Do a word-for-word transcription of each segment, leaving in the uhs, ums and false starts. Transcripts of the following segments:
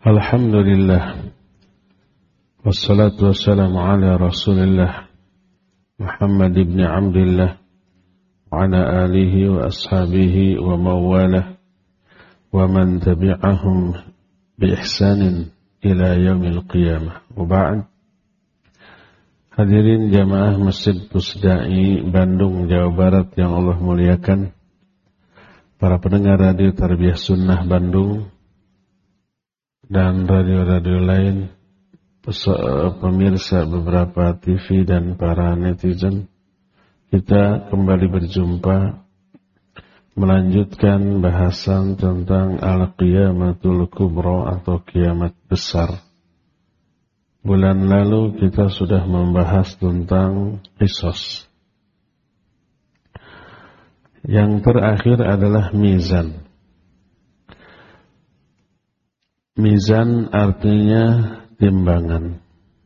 Alhamdulillah, wassalatu wassalamu ala rasulillah Muhammad ibn Abdillah wa ala alihi wa ashabihi wa mawalah wa man tabi'ahum bi ihsanin ila yaumil qiyamah. Wa ba'd. Hadirin jamaah Masjid Pusdai Bandung, Jawa Barat yang Allah muliakan, para pendengar radio Tarbiyah Sunnah Bandung dan radio-radio lain, pemirsa beberapa T V dan para netizen, kita kembali berjumpa melanjutkan bahasan tentang Al-Qiyamatul Kubra atau kiamat besar. Bulan lalu kita sudah membahas tentang qisas. Yang terakhir adalah mizan. Mizan artinya timbangan.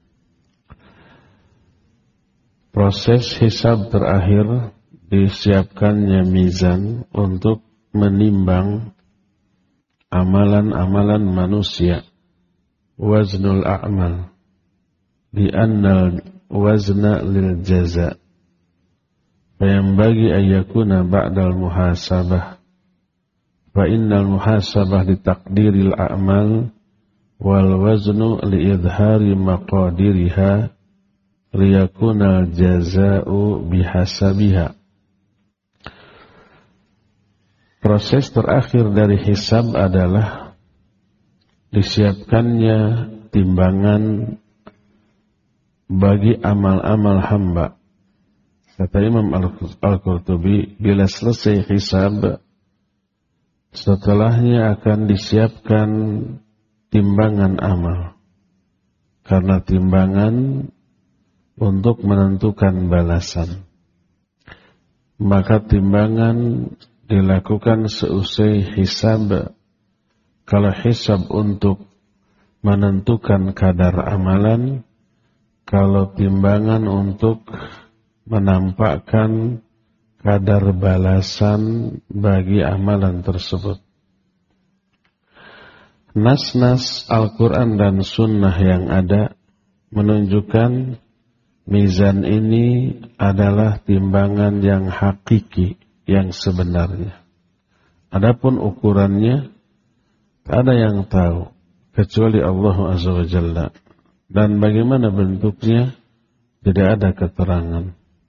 Proses hisab terakhir disiapkannya mizan untuk menimbang amalan-amalan manusia. Waznul a'mal di annal wazna lil jaza. Fayambagi ayyakuna ba'dal muhasabah. Fa innal muhasabah li taqdiril a'mal wal waznu li idhari maqadiriha liyakunal jaza'u bihasabiha. Proses terakhir dari hisab adalah disiapkannya timbangan bagi amal-amal hamba. Kata Imam Al-Qurtubi, bila selesai hisab, setelahnya akan disiapkan timbangan amal. Karena timbangan untuk menentukan balasan. Maka timbangan dilakukan seusai hisab. Kalau hisab untuk menentukan kadar amalan, kalau timbangan untuk menampakkan kadar balasan bagi amalan tersebut. Nas-nas Al-Quran dan Sunnah yang ada menunjukkan mizan ini adalah timbangan yang hakiki, yang sebenarnya. Adapun ukurannya, tak ada yang tahu kecuali Allah Azza wa Jalla. Dan bagaimana bentuknya, tidak ada keterangan.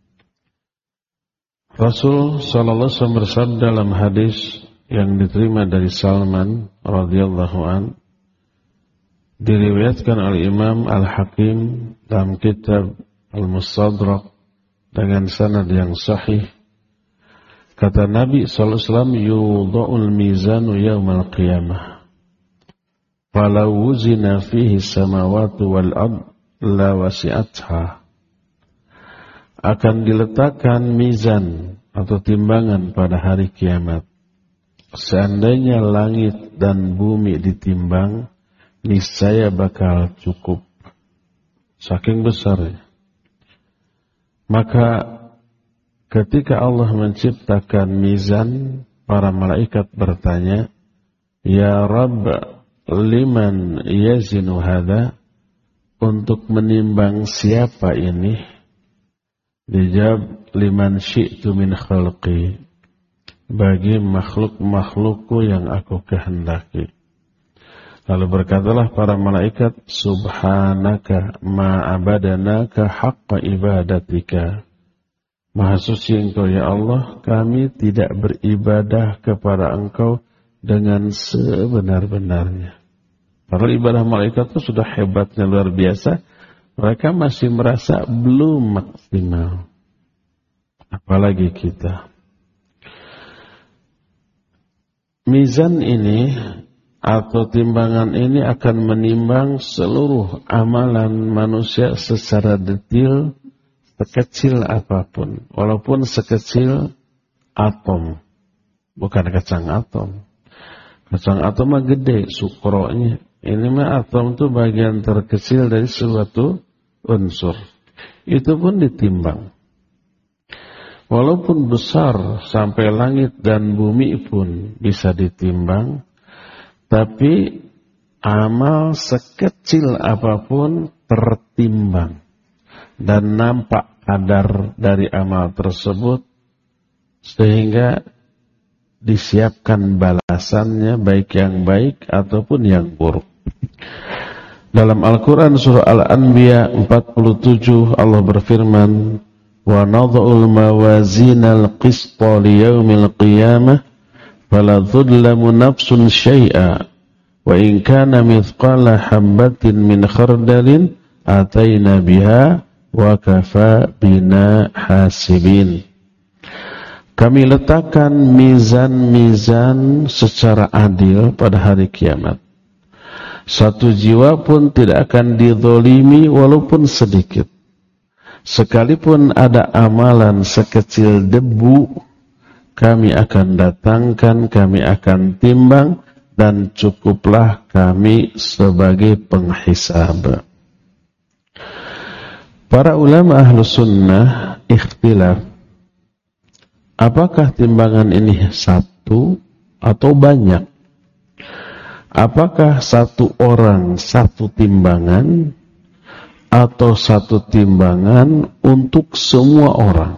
Rasul sallallahu alaihi wasallam bersabda dalam hadis yang diterima dari Salman radhiyallahu an, diriwayatkan oleh Imam Al-Hakim dalam kitab Al-Mustadrak dengan sanad yang sahih. Kata Nabi sallallahu alaihi wasallam, yudha'ul mizanu yaumal qiyamah falau wuzina fihi samawati wal ard la wasi'atha. Akan diletakkan mizan atau timbangan pada hari kiamat. Seandainya langit dan bumi ditimbang, niscaya bakal cukup. Saking besarnya. Maka ketika Allah menciptakan mizan, para malaikat bertanya, Ya Rabb, liman yazinu hadha? Untuk menimbang siapa ini? Dijawab, liman syi'tu min khalqi, bagi makhluk-makhlukku yang aku kehendaki. Lalu berkatalah para malaikat, subhanaka ma'abadanaka haqqa ibadatika. Maha suci engkau ya Allah, kami tidak beribadah kepada engkau dengan sebenar-benarnya. Padahal ibadah malaikat itu sudah hebatnya luar biasa. Mereka masih merasa belum maksimal. Apalagi kita. Mizan ini atau timbangan ini akan menimbang seluruh amalan manusia secara detail, sekecil apapun. Walaupun sekecil atom. Bukan kacang atom. Kacang atom mah gede sukronya. Ini mah atom itu bagian terkecil dari suatu unsur. Itu pun ditimbang. Walaupun besar sampai langit dan bumi pun bisa ditimbang. Tapi amal sekecil apapun tertimbang dan nampak kadar dari amal tersebut sehingga disiapkan balasannya baik yang baik ataupun yang buruk. Dalam Al-Quran surah Al-Anbiya empat puluh tujuh Allah berfirman, wa nadha'ul mawazinal qisṭa liyaumil qiyamah fala tudlamu nafsun syai'a wa in kana mithqala habatin min khardalin ataina biha wa kafa bina hasibin. Kami letakkan mizan-mizan secara adil pada hari kiamat. Satu jiwa pun tidak akan dizalimi walaupun sedikit. Sekalipun ada amalan sekecil debu, kami akan datangkan, kami akan timbang, dan cukuplah kami sebagai penghisab. Para ulama ahlu sunnah ikhtilaf, apakah timbangan ini satu atau banyak? Apakah satu orang satu timbangan atau satu timbangan untuk semua orang?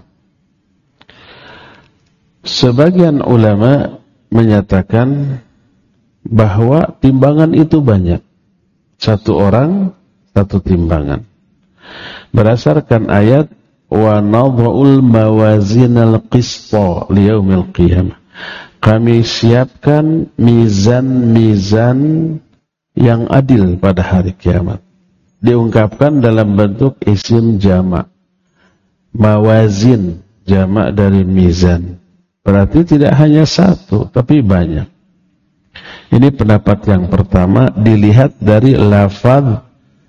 Sebagian ulama menyatakan bahwa timbangan itu banyak. Satu orang satu timbangan. Berdasarkan ayat wa nadha'ul mawazinal qisṭa liyaumil qiyamah. Kami siapkan mizan-mizan yang adil pada hari kiamat. Diungkapkan dalam bentuk isim jamak. Mawazin, jamak dari mizan. Berarti tidak hanya satu, tapi banyak. Ini pendapat yang pertama, dilihat dari lafaz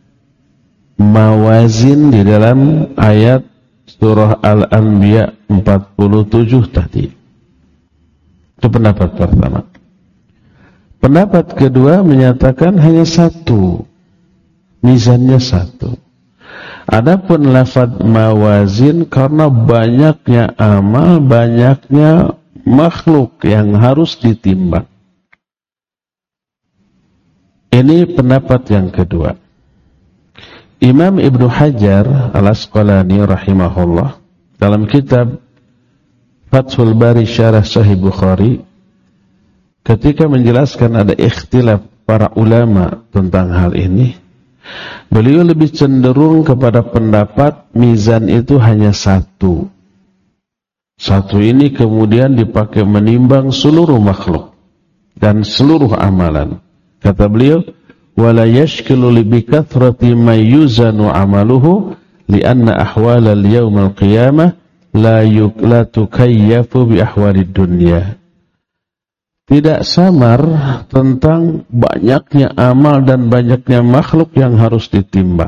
mawazin di dalam ayat surah Al-Anbiya empat puluh tujuh tadi. Itu pendapat pertama. Pendapat kedua menyatakan hanya satu. Mizannya satu. Adapun lafaz mawazin karena banyaknya amal, banyaknya makhluk yang harus ditimbang. Ini pendapat yang kedua. Imam Ibnu Hajar Al-Asqalani rahimahullah dalam kitab Fathul Bari Syarah Sahih Bukhari ketika menjelaskan ada ikhtilaf para ulama tentang hal ini, beliau lebih cenderung kepada pendapat mizan itu hanya satu. Satu ini kemudian dipakai menimbang seluruh makhluk dan seluruh amalan. Kata beliau, wala yashkilu li bikathrati ma yuzanu amaluhu lianna ahwal al-yawm al-qiyamah la yukla tukayyafu bi ahwalid dunya. Tidak samar tentang banyaknya amal dan banyaknya makhluk yang harus ditimbang.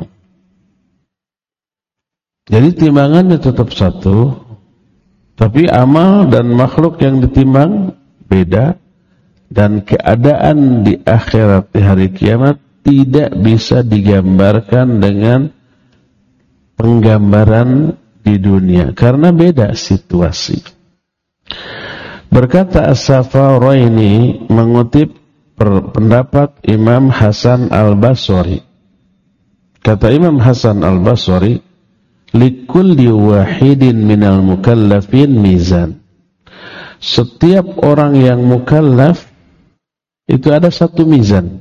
Jadi timbangannya tetap satu, tapi amal dan makhluk yang ditimbang beda. Dan keadaan di akhirat, di hari kiamat, tidak bisa digambarkan dengan penggambaran di dunia. Karena beda situasi. Berkata As-Saffaraini mengutip pendapat Imam Hasan Al-Basri. Kata Imam Hasan Al-Basri, likulli wahidin minal mukallafin mizan. Setiap orang yang mukallaf itu ada satu mizan.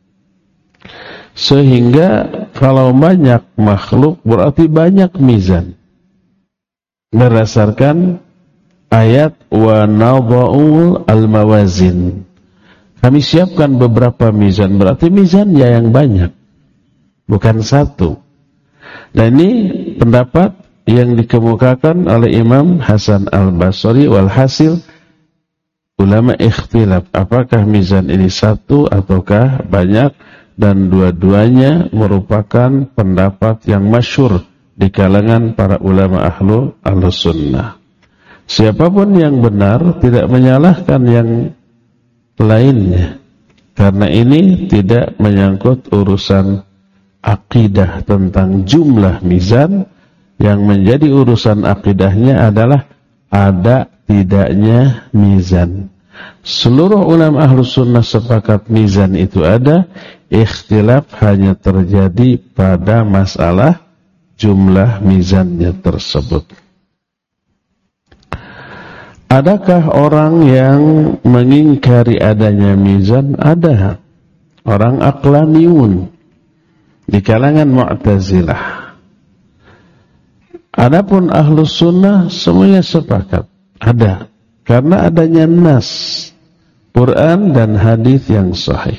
Sehingga kalau banyak makhluk berarti banyak mizan. Berdasarkan ayat wa nadha'ul al-mawazin. Kami siapkan beberapa mizan, berarti mizannya yang banyak, bukan satu. Dan ini pendapat yang dikemukakan oleh Imam Hasan Al-Basri. Walhasil ulama ikhtilaf apakah mizan ini satu ataukah banyak, dan dua-duanya merupakan pendapat yang masyhur di kalangan para ulama ahlu al-sunnah. Siapapun yang benar tidak menyalahkan yang lainnya, karena ini tidak menyangkut urusan akidah tentang jumlah mizan. Yang menjadi urusan akidahnya adalah ada tidaknya mizan. Seluruh ulama ahlus sunnah sepakat mizan itu ada. Ikhtilaf hanya terjadi pada masalah jumlah mizannya tersebut. Adakah orang yang mengingkari adanya mizan? Ada. Orang aqlaniun di kalangan Mu'tazilah. Adapun ahlus sunnah semuanya sepakat. Ada. Karena adanya nas, Quran dan hadis yang sahih.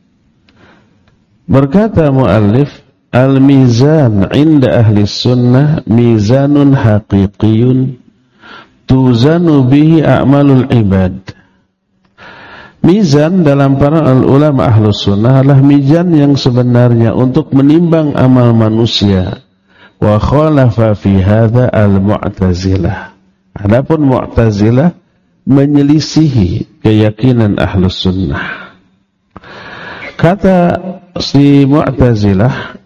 Berkata muallif, al-mizan inda ahli sunnah mizanun haqiqiyun tuzanu bihi a'malul ibad. Mizan dalam para ulama ahlus sunnah adalah mizan yang sebenarnya untuk menimbang amal manusia. Wa khalafa fi hadha al-mu'tazilah. Adapun mu'tazilah menyelisihi keyakinan ahlus sunnah. Kata si mu'tazilah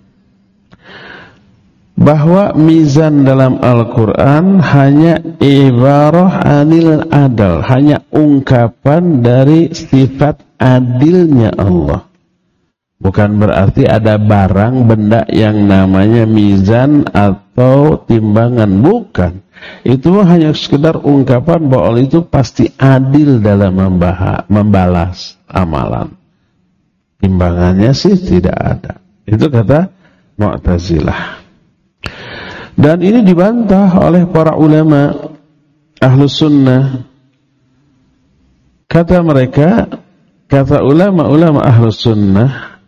bahwa mizan dalam Al-Quran hanya ibarah anil adal, hanya ungkapan dari sifat adilnya Allah. Bukan berarti ada barang benda yang namanya mizan atau timbangan, bukan. Itu hanya sekedar ungkapan bahwa Allah itu pasti adil dalam membahas, membalas amalan. Timbangannya sih tidak ada. Itu kata Mu'tazilah. Dan ini dibantah oleh para ulama ahlus sunnah. Kata mereka, kata ulama-ulama ahlus sunnah,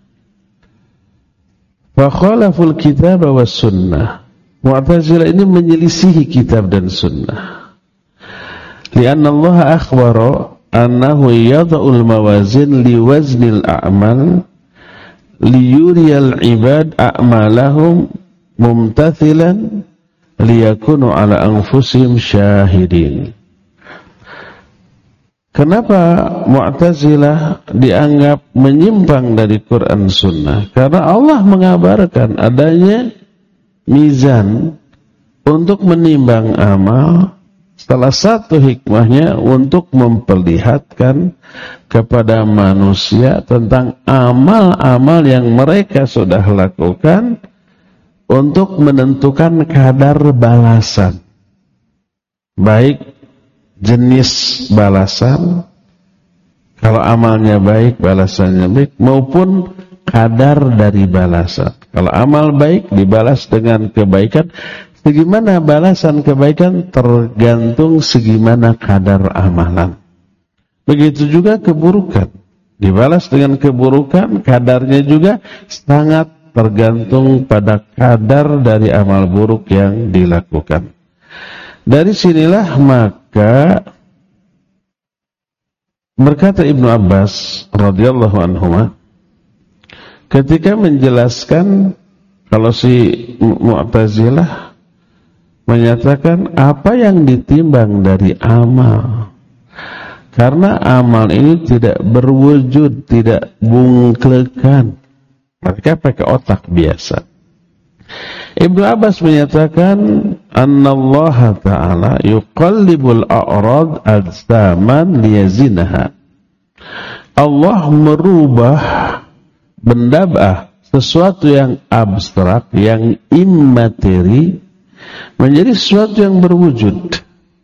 fa khalaful kitab was sunnah. Mu'tazilah ini menyelisihi kitab dan sunnah. Lianna Allah akhbara annahu yada'ul mawazin liwaznil a'mal liyuriyal ibad a'malahum mumtathilan liyakunu ala anfusihim syahidin. Kenapa Mu'tazilah dianggap menyimpang dari Quran Sunnah? Karena Allah mengabarkan adanya mizan untuk menimbang amal. Salah satu hikmahnya untuk memperlihatkan kepada manusia tentang amal-amal yang mereka sudah lakukan, untuk menentukan kadar balasan, baik jenis balasan, kalau amalnya baik balasannya baik, maupun kadar dari balasan. Kalau amal baik dibalas dengan kebaikan, segimana balasan kebaikan tergantung segimana kadar amalan. Begitu juga keburukan, dibalas dengan keburukan, kadarnya juga sangat tergantung pada kadar dari amal buruk yang dilakukan. Dari sinilah maka berkata Ibnu Abbas radhiyallahu anhuma ketika menjelaskan kalau si Mu'tazilah menyatakan apa yang ditimbang dari amal, karena amal ini tidak berwujud, tidak bungklekan. Mereka pakai otak biasa. Ibnu Abbas menyatakan annallaha ta'ala yuqallibul a'rad al-zaman liyazinaha. Allah merubah benda sesuatu yang abstrak, yang immateri menjadi sesuatu yang berwujud.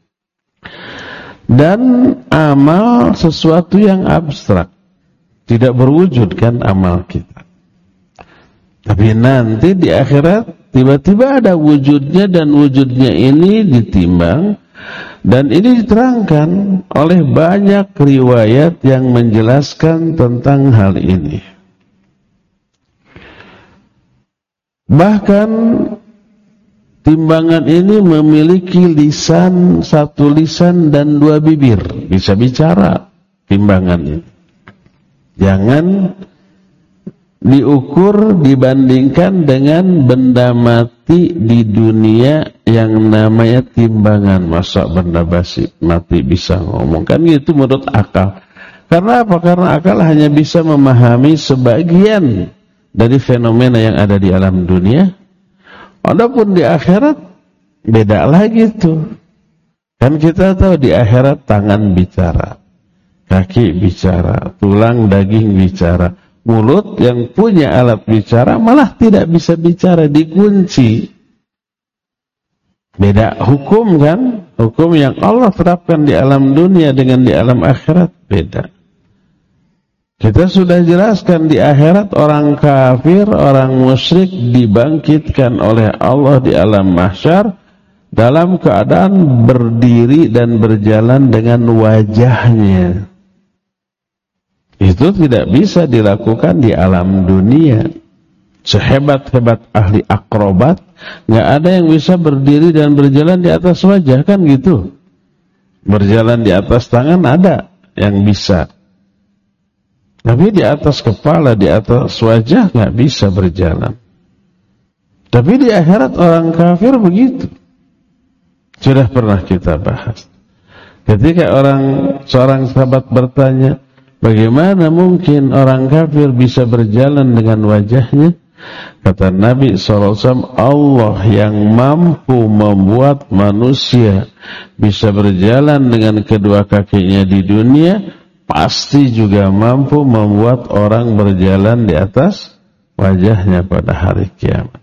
Dan amal sesuatu yang abstrak, tidak berwujud kan amal kita. Tapi nanti di akhirat tiba-tiba ada wujudnya, dan wujudnya ini ditimbang, dan ini diterangkan oleh banyak riwayat yang menjelaskan tentang hal ini. Bahkan timbangan ini memiliki lisan, satu lisan dan dua bibir, bisa bicara timbangan ini. Jangan diukur, dibandingkan dengan benda mati di dunia yang namanya timbangan. Masa benda basi mati bisa ngomong? Kan gitu menurut akal. Karena apa? Karena akal hanya bisa memahami sebagian dari fenomena yang ada di alam dunia. Adapun di akhirat beda lagi tuh. Kan kita tahu di akhirat tangan bicara, kaki bicara, tulang daging bicara. Mulut yang punya alat bicara malah tidak bisa bicara, dikunci. Beda hukum kan? Hukum yang Allah terapkan di alam dunia dengan di alam akhirat beda. Kita sudah jelaskan di akhirat orang kafir, orang musyrik dibangkitkan oleh Allah di alam mahsyar dalam keadaan berdiri dan berjalan dengan wajahnya. Itu tidak bisa dilakukan di alam dunia. Sehebat-hebat ahli akrobat, nggak ada yang bisa berdiri dan berjalan di atas wajah, kan gitu. Berjalan di atas tangan ada yang bisa, tapi di atas kepala, di atas wajah nggak bisa berjalan. Tapi di akhirat orang kafir begitu. Sudah pernah kita bahas. Ketika orang seorang sahabat bertanya, bagaimana mungkin orang kafir bisa berjalan dengan wajahnya? Kata Nabi shallallahu alaihi wasallam, Allah yang mampu membuat manusia bisa berjalan dengan kedua kakinya di dunia, pasti juga mampu membuat orang berjalan di atas wajahnya pada hari kiamat.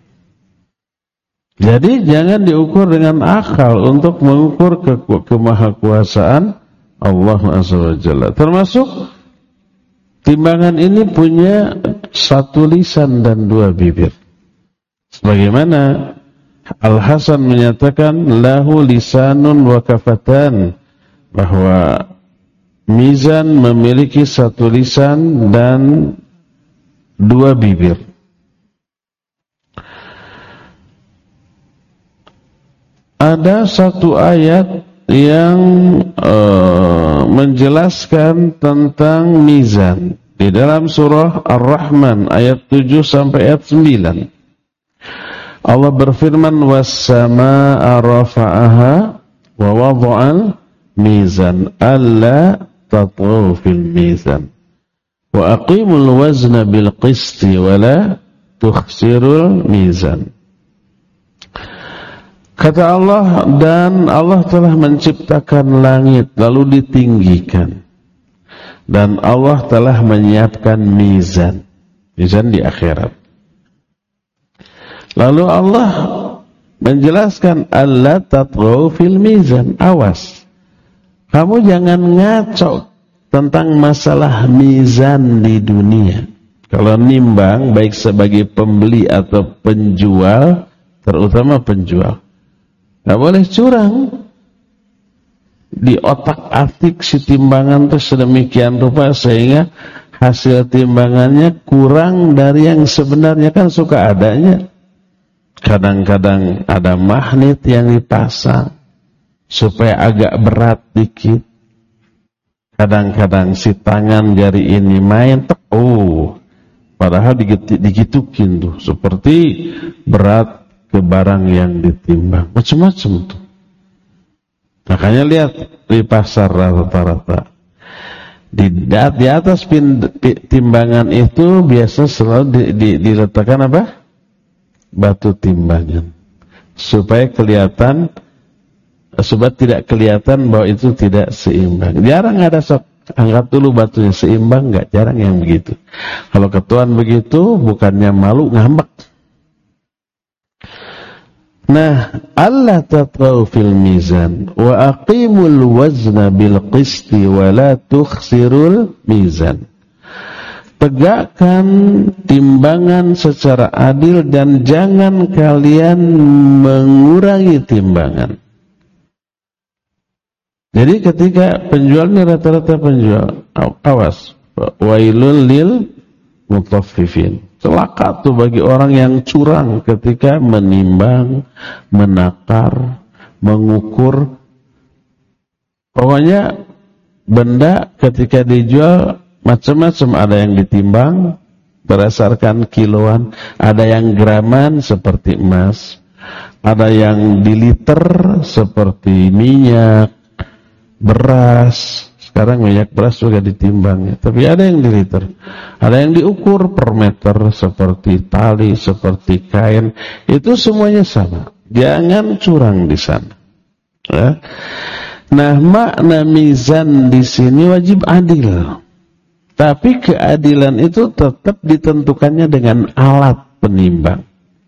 Jadi jangan diukur dengan akal untuk mengukur ke kemahakuasaan Allah Azza wa Jalla. Termasuk timbangan ini punya satu lisan dan dua bibir. Sebagaimana Al-Hasan menyatakan lahu lisanun wa kafatan, bahwa mizan memiliki satu lisan dan dua bibir. Ada satu ayat yang uh, menjelaskan tentang mizan di dalam surah Ar-Rahman ayat tujuh sampai ayat sembilan. Allah berfirman, was-samaa'a rafa'aha wa wada'al mizan alla tatghaw fil mizan wa aqimul wazna bil qisti wa la tukhsirul mizan. Kata Allah, dan Allah telah menciptakan langit lalu ditinggikan, dan Allah telah menyiapkan mizan, mizan di akhirat. Lalu Allah menjelaskan alla tatghaw fil mizan, awas kamu jangan ngaco tentang masalah mizan di dunia. Kalau nimbang baik sebagai pembeli atau penjual, terutama penjual, nggak boleh curang. Di otak-atik si timbangan itu sedemikian rupa sehingga hasil timbangannya kurang dari yang sebenarnya. Kan suka adanya. Kadang-kadang ada magnet yang dipasang supaya agak berat dikit. Kadang-kadang si tangan jari ini main, oh, padahal digitukin tuh seperti berat ke barang yang ditimbang, macam-macam tuh. Makanya lihat di pasar rata-rata di, di atas pin, timbangan itu biasa selalu di, di, diletakkan apa? Batu timbangan, supaya kelihatan, supaya tidak kelihatan bahwa itu tidak seimbang. Jarang ada sok angkat dulu batunya seimbang, nggak, jarang yang begitu. Kalau ketuan begitu, bukannya malu, ngambek. Nah, alla tatghaw fil mizan wa aqimul wazna bil qisti wa la tukhsirul mizan. Tegakkan timbangan secara adil dan jangan kalian mengurangi timbangan. Jadi ketika penjual ini rata-rata penjual, awas, wailul lil mutaffifin. Celaka tuh bagi orang yang curang ketika menimbang, menakar, mengukur. Pokoknya benda ketika dijual macam-macam, ada yang ditimbang berdasarkan kiloan, ada yang graman seperti emas, ada yang di liter seperti minyak, beras. Sekarang minyak beras juga ditimbang ya. Tapi ada yang di liter, ada yang diukur per meter seperti tali, seperti kain. Itu semuanya sama. Jangan curang di sana. Ya. Nah, makna mizan di sini wajib adil. Tapi keadilan itu tetap ditentukannya dengan alat penimbang.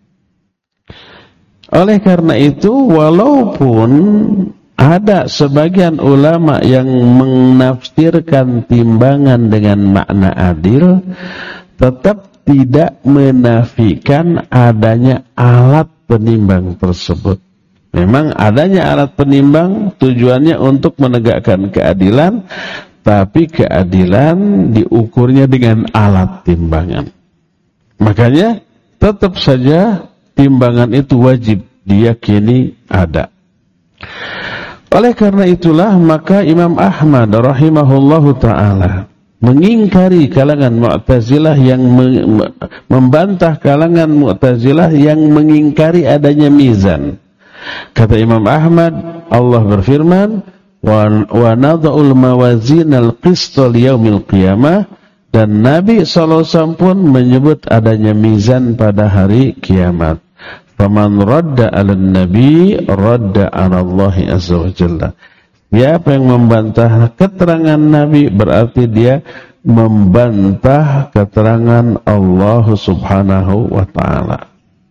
Oleh karena itu, walaupun ada sebagian ulama yang menafsirkan timbangan dengan makna adil, tetap tidak menafikan adanya alat penimbang tersebut. Memang adanya alat penimbang tujuannya untuk menegakkan keadilan, tapi keadilan diukurnya dengan alat timbangan. Makanya tetap saja timbangan itu wajib diyakini ada. Oleh karena itulah maka Imam Ahmad rahimahullahu ta'ala mengingkari kalangan Mu'tazilah yang membantah kalangan Mu'tazilah yang mengingkari adanya mizan. Kata Imam Ahmad, Allah berfirman, wa nadha'ul mawazinal qista liyaumil qiyamah, dan Nabi sallallahu alaihi wasallam pun menyebut adanya mizan pada hari kiamat. Faman radda 'alan nabi radda 'ala Allah azza wa jalla. Siapa yang membantah keterangan Nabi berarti dia membantah keterangan Allah subhanahu wa ta'ala.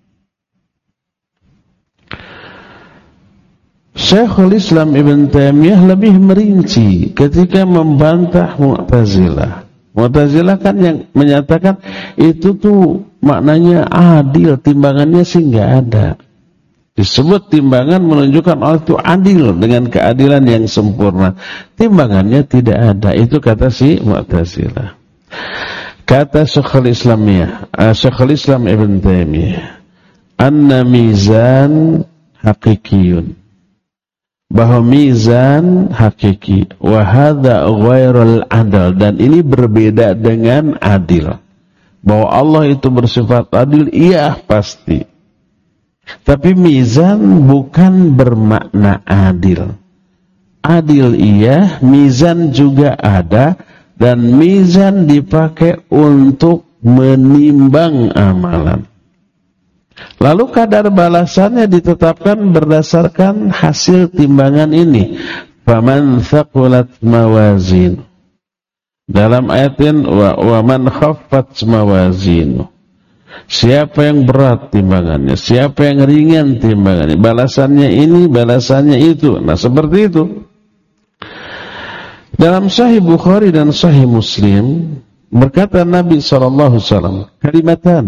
Syekhul Islam Ibn Taimiyah lebih merinci ketika membantah Mu'tazilah. Mu'tazilah kan yang menyatakan itu tuh maknanya adil, timbangannya sih nggak ada. Disebut timbangan menunjukkan Allah itu adil dengan keadilan yang sempurna. Timbangannya tidak ada. Itu kata si Mu'tazilah. Kata Syekhul Islamiyah, uh, Syekhul Islam Ibn Taimiyah, anna mizan hakikiyun, bahwa mizan hakiki, wa hadza ghairul adil, dan ini berbeda dengan adil. Bahwa Allah itu bersifat adil, iya pasti. Tapi mizan bukan bermakna adil. Adil iya, mizan juga ada, dan mizan dipakai untuk menimbang amalan. Lalu kadar balasannya ditetapkan berdasarkan hasil timbangan ini. Faman thaqulat mawazin. Dalam ayatin wa, wa man khaffat mawazin. Siapa yang berat timbangannya, siapa yang ringan timbangannya, balasannya ini, balasannya itu. Nah, seperti itu. Dalam Sahih Bukhari dan Sahih Muslim berkata Nabi sallallahu alaihi wasallam, kalimatan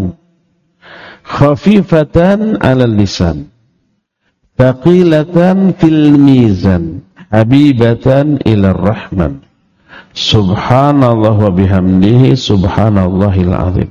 khafifatan 'alal lisan, thaqilatan fil mizan, habibatan ilar rahman, subhanallah wa bihamdihi, subhanallahil azim.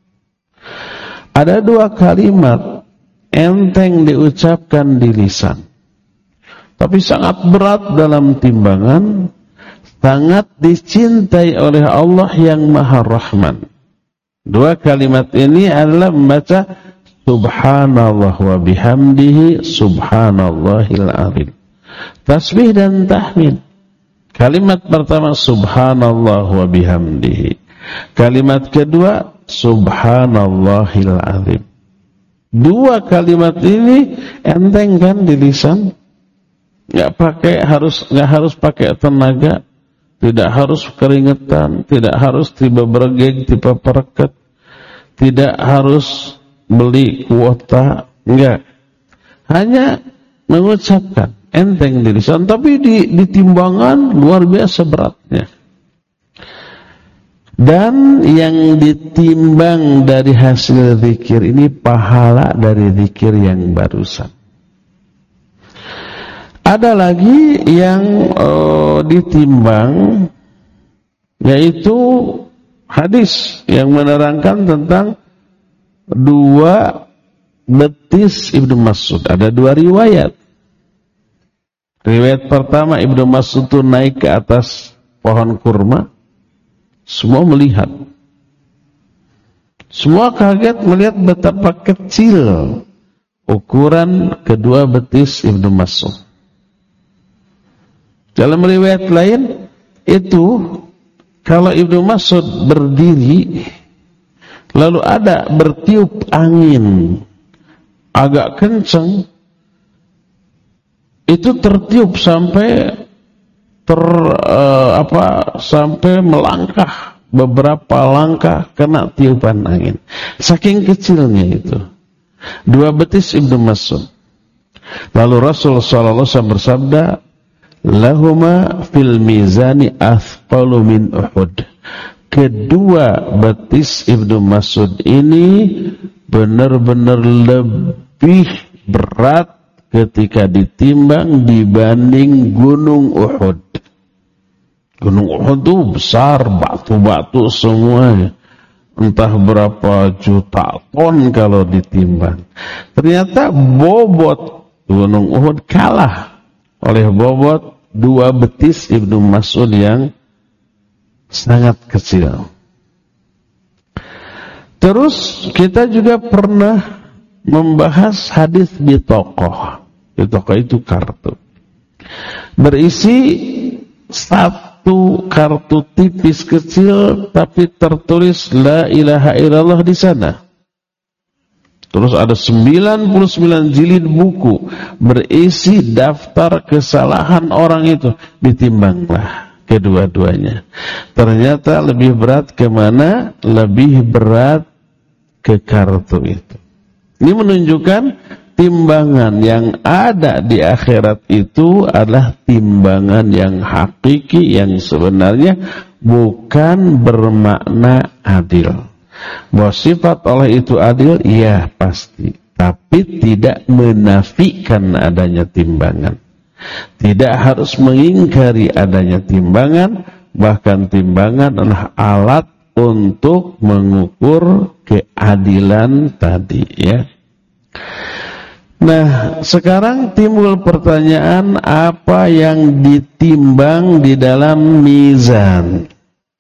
Ada dua kalimat enteng diucapkan di lisan, tapi sangat berat dalam timbangan, sangat dicintai oleh Allah yang Maha Rahman. Dua kalimat ini adalah membaca subhanallah wa bihamdihi, subhanallahil azim. Tasbih dan tahmid. Kalimat pertama subhanallah wa bihamdihi. Kalimat kedua subhanallahil azim. Dua kalimat ini enteng kan di lisan? Enggak pakai harus enggak harus pakai tenaga, tidak harus keringetan, tidak harus tiba bergeg, tiba pereket, tidak harus beli kuota, enggak. Hanya mengucapkan enteng di lisan, tapi di, di timbangan luar biasa beratnya. Dan yang ditimbang dari hasil zikir ini pahala dari zikir yang barusan. Ada lagi yang uh, ditimbang, yaitu hadis yang menerangkan tentang dua betis Ibnu Mas'ud. Ada dua riwayat. Riwayat pertama, Ibnu Mas'ud itu naik ke atas pohon kurma. Semua melihat. Semua kaget melihat betapa kecil ukuran kedua betis Ibnu Mas'ud. Dalam riwayat lain, itu kalau Ibnu Mas'ud berdiri, lalu ada bertiup angin agak kencang, itu tertiup sampai ter uh, apa sampai melangkah beberapa langkah kena tiupan angin. Saking kecilnya itu. Dua betis Ibnu Mas'ud. Lalu Rasul sallallahu alaihi wasallam bersabda, "Lahuma fil mizani athqalu min Uhud." Kedua betis Ibnu Mas'ud ini benar-benar lebih berat ketika ditimbang dibanding Gunung Uhud. Gunung Uhud itu besar, batu-batu semuanya. Entah berapa juta ton kalau ditimbang. Ternyata bobot Gunung Uhud kalah oleh bobot dua betis Ibnu Mas'ud yang sangat kecil. Terus kita juga pernah membahas hadis bitokoh. Bitokoh itu kartu. Berisi satu kartu tipis kecil tapi tertulis la ilaha illallah di sana. Terus ada sembilan puluh sembilan jilid buku berisi daftar kesalahan orang itu. Ditimbanglah kedua-duanya. Ternyata lebih berat kemana? Lebih berat ke kartu itu. Ini menunjukkan timbangan yang ada di akhirat itu adalah timbangan yang hakiki, yang sebenarnya bukan bermakna adil. Bahwa sifat Allah itu adil, ya pasti. Tapi tidak menafikan adanya timbangan. Tidak harus mengingkari adanya timbangan. Bahkan timbangan adalah alat untuk mengukur keadilan tadi, ya. Nah, sekarang timbul pertanyaan, apa yang ditimbang di dalam mizan?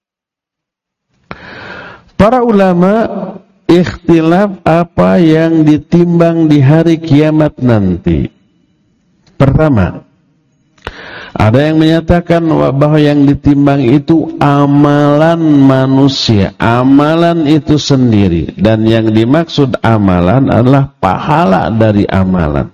Para ulama ikhtilaf apa yang ditimbang di hari kiamat nanti. Pertama, ada yang menyatakan bahwa yang ditimbang itu amalan manusia, amalan itu sendiri, dan yang dimaksud amalan adalah pahala dari amalan.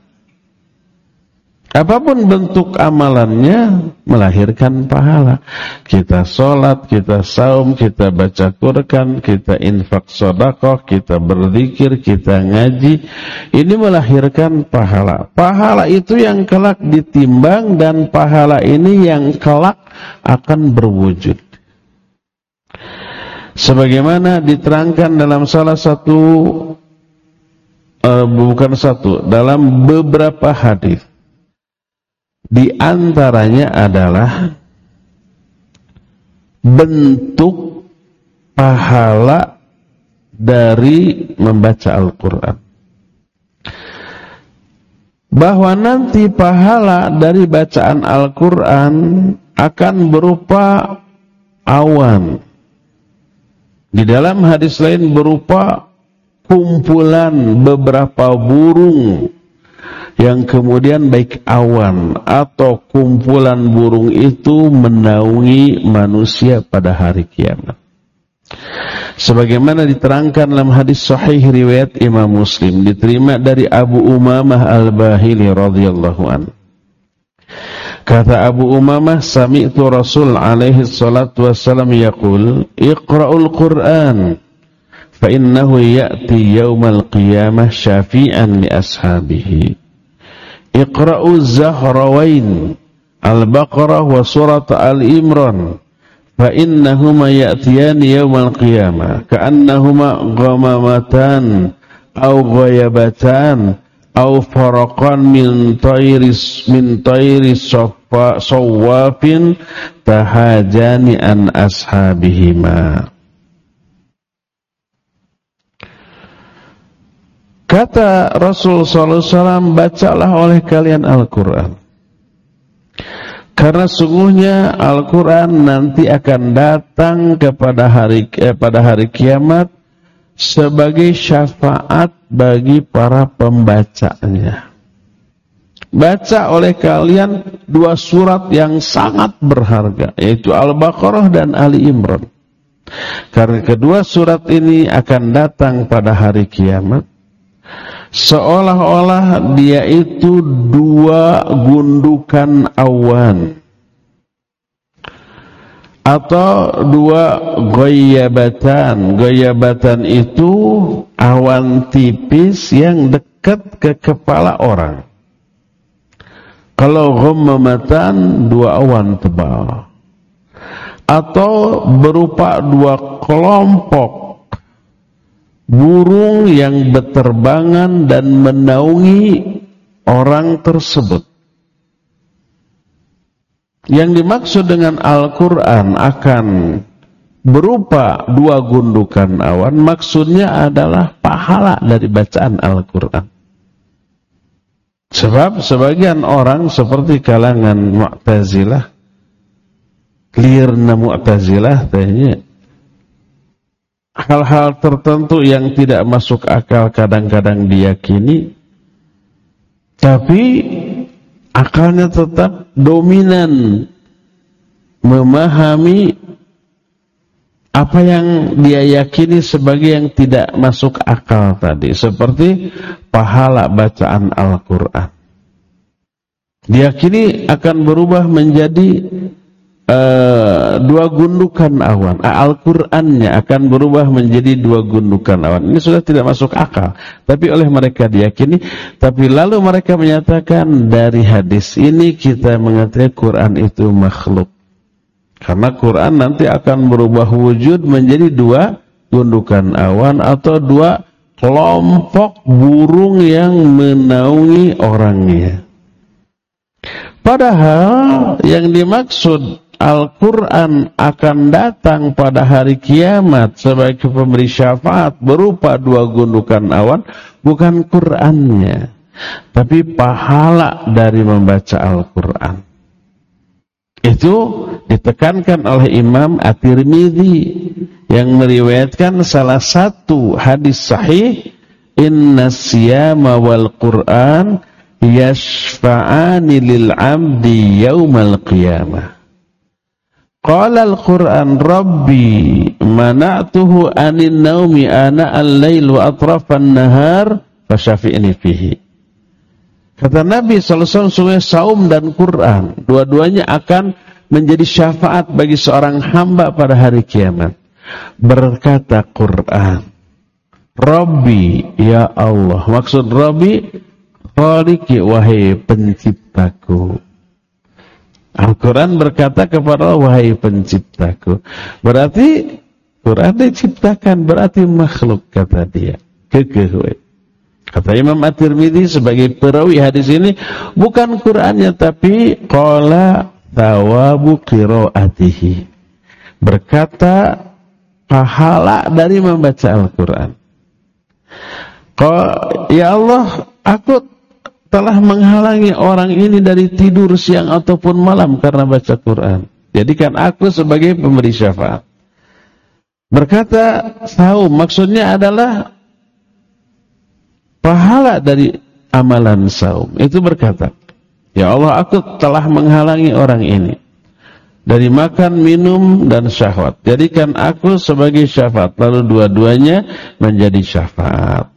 Apapun bentuk amalannya melahirkan pahala. Kita sholat, kita saum, kita baca Quran, kita infak sedekah, kita berzikir, kita ngaji. Ini melahirkan pahala. Pahala itu yang kelak ditimbang dan pahala ini yang kelak akan berwujud. Sebagaimana diterangkan dalam salah satu, uh, bukan satu, dalam beberapa hadis. Di antaranya adalah bentuk pahala dari membaca Al-Quran. Bahwa nanti pahala dari bacaan Al-Quran akan berupa awan. Di dalam hadis lain berupa kumpulan beberapa burung yang kemudian baik awan atau kumpulan burung itu menaungi manusia pada hari kiamat. Sebagaimana diterangkan dalam hadis sahih riwayat Imam Muslim, diterima dari Abu Umamah Al-Bahili radhiyallahu anhu. Kata Abu Umamah, sami'tu Rasul alaihi salatu wassalam yaqul, iqra'ul Qur'an fa innahu ya'ti yaumal qiyamah syafi'an li ashabihi. Iqra'u Zahrawain Al-Baqarah wa surat Al-Imran fa innahuma ya'tiyani yawmal qiyamah ka'annahuma ghamamatan aw ghayabatan aw faraqan min tayris min tayris sawafin tahajani an ashabihima. Kata Rasul sallallahu alaihi wasallam, bacalah oleh kalian Al-Quran. Karena sungguhnya Al-Quran nanti akan datang kepada hari eh, pada hari kiamat sebagai syafaat bagi para pembacanya. Baca oleh kalian dua surat yang sangat berharga, yaitu Al-Baqarah dan Ali Imran. Karena kedua surat ini akan datang pada hari kiamat, seolah-olah dia itu dua gundukan awan atau dua ghayyabatan. Ghayyabatan itu awan tipis yang dekat ke kepala orang. Kalau ghammamatan, dua awan tebal. Atau berupa dua kelompok burung yang berterbangan dan menaungi orang tersebut. Yang dimaksud dengan Al-Quran akan berupa dua gundukan awan, maksudnya adalah pahala dari bacaan Al-Quran. Sebab sebagian orang seperti kalangan Mu'tazilah, clearna Mu'tazilah tanya, hal-hal tertentu yang tidak masuk akal kadang-kadang diyakini, tapi akalnya tetap dominan memahami apa yang dia yakini sebagai yang tidak masuk akal tadi, seperti pahala bacaan Al-Quran. Diyakini akan berubah menjadi uh, dua gundukan awan. Al-Qurannya akan berubah menjadi dua gundukan awan. Ini sudah tidak masuk akal, tapi oleh mereka diyakini. Tapi lalu mereka menyatakan dari hadis ini kita mengatakan Quran itu makhluk. Karena Quran nanti akan berubah wujud menjadi dua gundukan awan atau dua kelompok burung yang menaungi orangnya. Padahal yang dimaksud Al-Quran akan datang pada hari kiamat sebagai pemberi syafaat berupa dua gundukan awan, bukan Qurannya, tapi pahala dari membaca Al-Quran. Itu ditekankan oleh Imam At-Tirmidzi yang meriwayatkan salah satu hadis sahih, inna siyama wal Qur'an yashfa'ani lil 'abdi yaumal qiyamah. Qala al-Qur'an rabbi mana'tuhu anin naumi ana al-lail wa atrafan nahar fasyafi'ni fihi. Kata Nabi sallallahu alaihi wasallam, saum dan Quran dua-duanya akan menjadi syafaat bagi seorang hamba pada hari kiamat. Berkata Quran, Rabbi, ya Allah. Maksud Rabbi, Khaliqi, wahai penciptaku. Al-Quran berkata kepada Allah, wahai penciptaku. Berarti Quran diciptakan, berarti makhluk, kata dia. Kekeh. Kata Imam At-Tirmidzi sebagai perawi hadis ini, bukan Qurannya, tapi qala thawabu qiraatihi. Berkata pahala dari membaca Al-Quran. Ya Allah, aku telah menghalangi orang ini dari tidur siang ataupun malam karena baca Quran. Jadikan aku sebagai pemberi syafaat. Berkata saum, maksudnya adalah pahala dari amalan saum. Itu berkata, ya Allah, aku telah menghalangi orang ini dari makan, minum, dan syahwat. Jadikan aku sebagai syafaat. Lalu dua-duanya menjadi syafaat.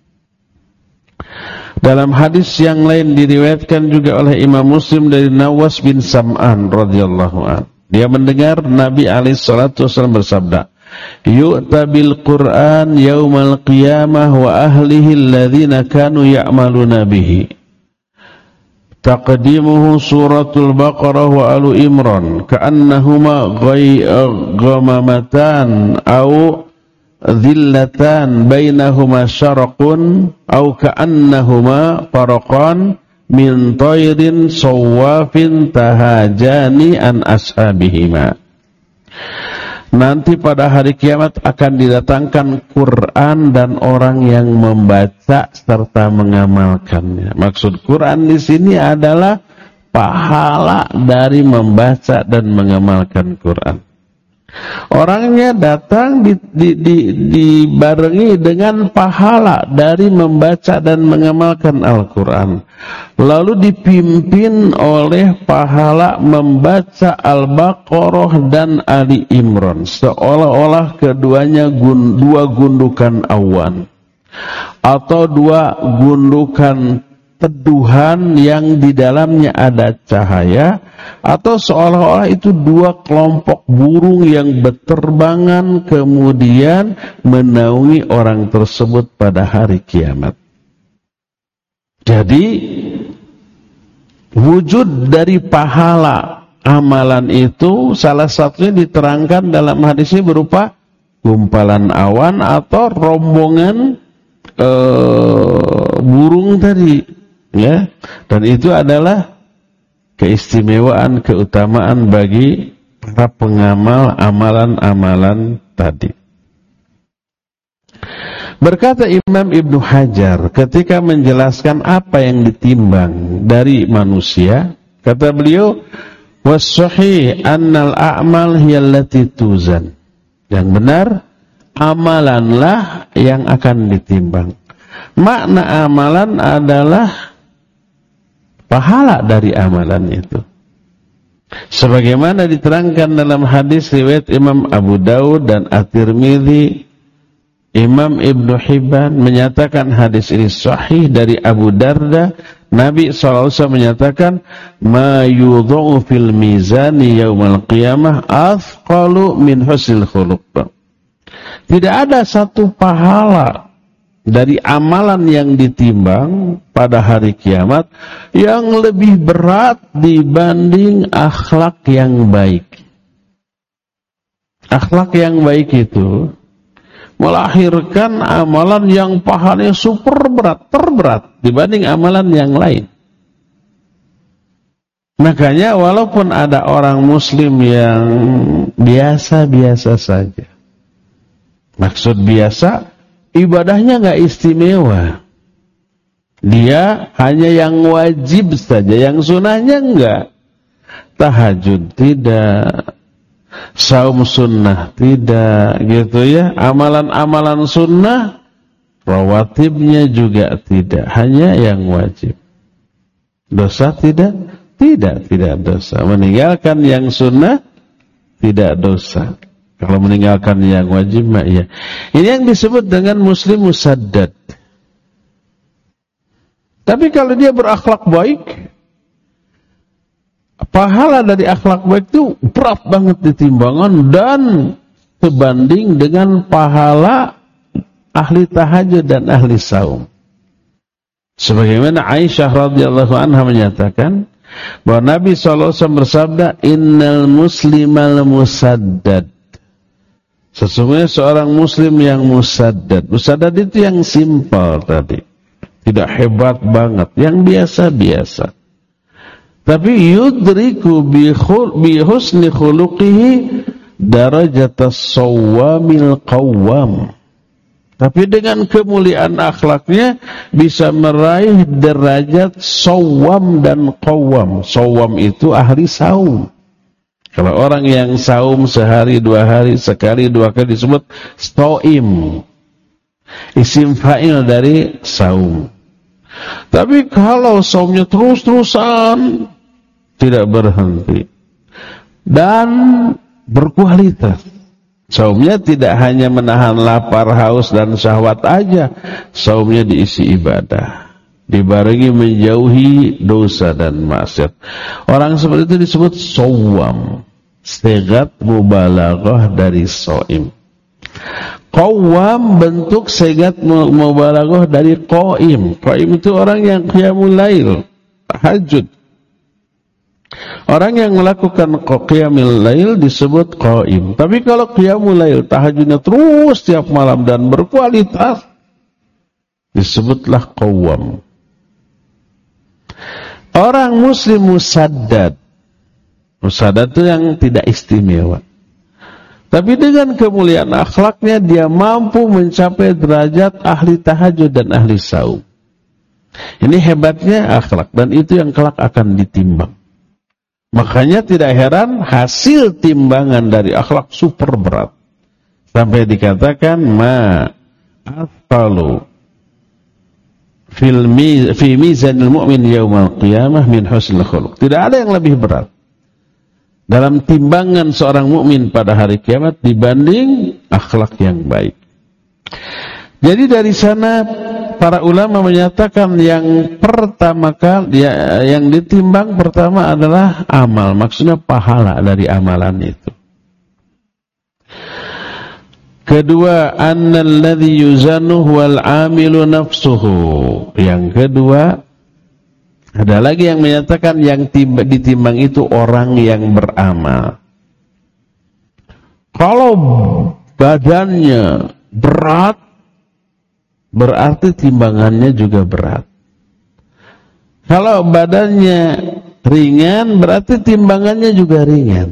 Dalam hadis yang lain diriwayatkan juga oleh Imam Muslim dari Nawas bin Sam'an radhiyallahu anhu. Dia mendengar Nabi alaihi salatu wasallam bersabda, yu'ta bil Qur'an yaumal qiyamah wa ahlihi alladhina kanu ya'maluna bihi. Taqdimuhu suratul Baqarah wa Alu Imran ka'annahuma ghamamatan au dhillatan bainahuma syaraqun au ka'annahuma faraqan min tayrin sawafin tahajani an ashabihima. Nanti pada hari kiamat akan didatangkan Quran dan orang yang membaca serta mengamalkannya. Maksud Quran di sini adalah pahala dari membaca dan mengamalkan Quran. Orangnya datang di, di, di, dibarengi dengan pahala dari membaca dan mengamalkan Al-Quran. Lalu dipimpin oleh pahala membaca Al-Baqarah dan Ali Imran. Seolah-olah keduanya gun, dua gundukan awan. Atau dua gundukan teduhan yang di dalamnya ada cahaya, atau seolah-olah itu dua kelompok burung yang berterbangan kemudian menaungi orang tersebut pada hari kiamat. Jadi wujud dari pahala amalan itu salah satunya diterangkan dalam hadis ini berupa gumpalan awan atau rombongan uh, burung tadi, ya. Dan itu adalah keistimewaan, keutamaan bagi para pengamal amalan-amalan tadi. Berkata Imam Ibnu Hajar ketika menjelaskan apa yang ditimbang dari manusia, kata beliau, was-sahih annal a'mal hiya allati tuzan. Yang benar, amalanlah yang akan ditimbang. Makna amalan adalah pahala dari amalan itu. Sebagaimana diterangkan dalam hadis riwayat Imam Abu Daud dan At-Tirmidzi, Imam Ibnu Hibban menyatakan hadis ini sahih dari Abu Darda. Nabi shallallahu alaihi wasallam menyatakan, ma yudha'u fil mizani yaumal qiyamah athqalu min husnil khuluq. Tidak ada satu pahala dari amalan yang ditimbang pada hari kiamat yang lebih berat dibanding akhlak yang baik. Akhlak yang baik itu melahirkan amalan yang pahalanya super berat, terberat dibanding amalan yang lain. Makanya walaupun ada orang muslim yang biasa-biasa saja, maksud biasa, ibadahnya nggak istimewa, dia hanya yang wajib saja, yang sunahnya enggak, tahajud tidak, saum sunnah tidak, gitu ya. Amalan-amalan sunnah rawatibnya juga tidak, hanya yang wajib. Dosa tidak? Tidak, tidak dosa. Meninggalkan yang sunnah tidak dosa. Kalau meninggalkan yang wajib mah iya. Ini yang disebut dengan muslim musaddad. Tapi kalau dia berakhlak baik, pahala dari akhlak baik itu berat banget ditimbangan dan sebanding dengan pahala ahli tahajud dan ahli saum. Sebagaimana Aisyah radhiyallahu anha menyatakan bahwa Nabi shallallahu alaihi wasallam bersabda, innal muslimal musaddad. Sesungguhnya seorang muslim yang musaddad. Musaddad itu yang simpel tadi, tidak hebat banget, yang biasa-biasa. Tapi yudriku bi husni khuluqihi darajatas sawwamil qawwam. Tapi dengan kemuliaan akhlaknya bisa meraih derajat sawwam dan qawwam. Sawwam itu ahli saum. Kalau orang yang saum sehari, dua hari, sekali, dua kali disebut stoim. Isim fa'il dari saum. Tapi kalau saumnya terus-terusan, tidak berhenti, dan berkualitas, saumnya tidak hanya menahan lapar, haus, dan syahwat aja, saumnya diisi ibadah, dibarengi menjauhi dosa dan maksiat. Orang seperti itu disebut shawwam, segat mubalaghah dari shaim. Qawwam bentuk segat mubalaghah dari qaim. Qaim itu orang yang qiyamul lail, tahajud. Orang yang melakukan qiyamul lail disebut qaim. Tapi kalau qiyamul lail, tahajudnya terus setiap malam dan berkualitas, disebutlah qawwam. Orang muslim musaddad. Musaddad itu yang tidak istimewa. Tapi dengan kemuliaan akhlaknya dia mampu mencapai derajat ahli tahajud dan ahli saum. Ini hebatnya akhlak, dan itu yang kelak akan ditimbang. Makanya tidak heran hasil timbangan dari akhlak super berat. Sampai dikatakan ma athqalu fil fi mizanil mu'min yaumal qiyamah min husnil khuluq. Tidak ada yang lebih berat dalam timbangan seorang mukmin pada hari kiamat dibanding akhlak yang baik. Jadi dari sana para ulama menyatakan yang pertama kali ya, yang ditimbang pertama adalah amal, maksudnya pahala dari amalan itu. Kedua, annal ladzi yuzanu wal 'amilu nafsuhu. Yang kedua, ada lagi yang menyatakan yang ditimbang itu orang yang beramal. Kalau badannya berat, berarti timbangannya juga berat. Kalau badannya ringan, berarti timbangannya juga ringan.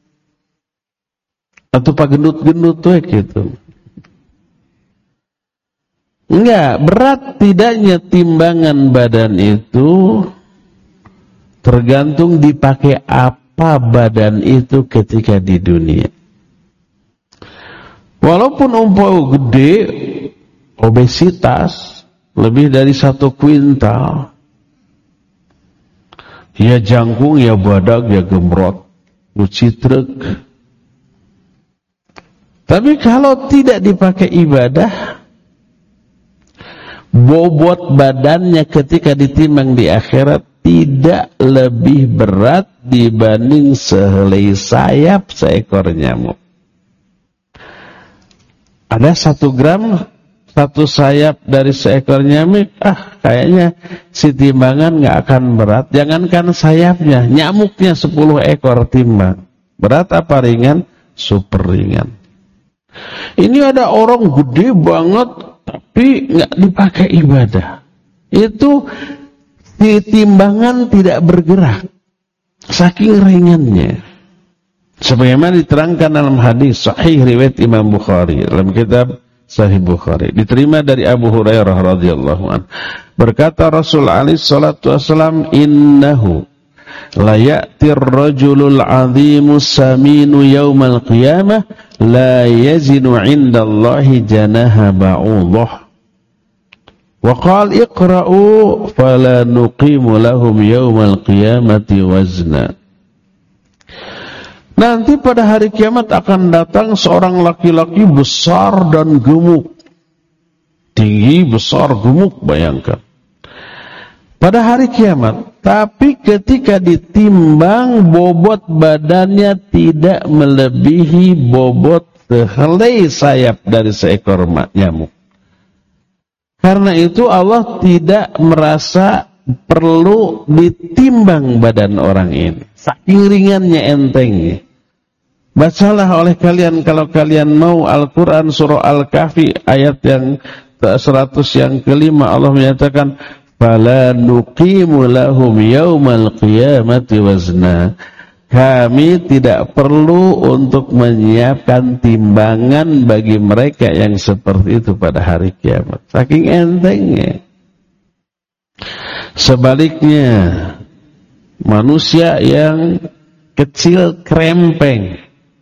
Atau pak gendut-gendut tuh gitu. Enggak, berat tidaknya timbangan badan itu tergantung dipakai apa badan itu ketika di dunia. Walaupun umpau gede, obesitas lebih dari satu kuintal, ya jangkung, ya badak, ya gemrot, lucitrek. Tapi kalau tidak dipakai ibadah, bobot badannya ketika ditimbang di akhirat tidak lebih berat dibanding sehelai sayap seekor nyamuk. Ada satu gram, satu sayap dari seekor nyamuk, ah kayaknya si timbangan gak akan berat. Jangankan sayapnya, nyamuknya sepuluh ekor timbang. Berat apa ringan? Super ringan. Ini ada orang gede banget tapi nggak dipakai ibadah. Itu si timbangan tidak bergerak saking ringannya. Sebagaimana diterangkan dalam hadis sahih riwayat Imam Bukhari dalam kitab Sahih Bukhari, diterima dari Abu Hurairah radhiyallahu anhu. Berkata Rasul alaihi salatu wasallam, "Innahu la ya'tir rajulul 'azimu saminu yaumal qiyamah la yazinu 'indallahi janaha ba'udah." Wa qala iqra'u fala nuqimu lahum yaumal qiyamati wazna. Nanti pada hari kiamat akan datang seorang laki-laki besar dan gemuk. Tinggi, besar, gemuk, bayangkan. Pada hari kiamat, tapi ketika ditimbang bobot badannya tidak melebihi bobot sehelai sayap dari seekor nyamuk. Karena itu Allah tidak merasa perlu ditimbang badan orang ini. Saking ringannya, entengnya. Bacalah oleh kalian kalau kalian mau Al-Quran surah Al-Kahfi ayat yang seratus yang kelima, Allah menyatakan fala nuqimu lahum yaumal qiyamati wazna. Kami tidak perlu untuk menyiapkan timbangan bagi mereka yang seperti itu pada hari kiamat. Saking entengnya. Sebaliknya, manusia yang kecil krempeng,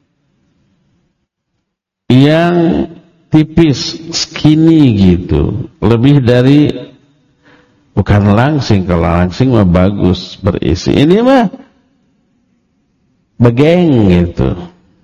yang tipis, skinny gitu, lebih dari, bukan langsing, kalau langsing mah bagus berisi, ini mah begeng gitu.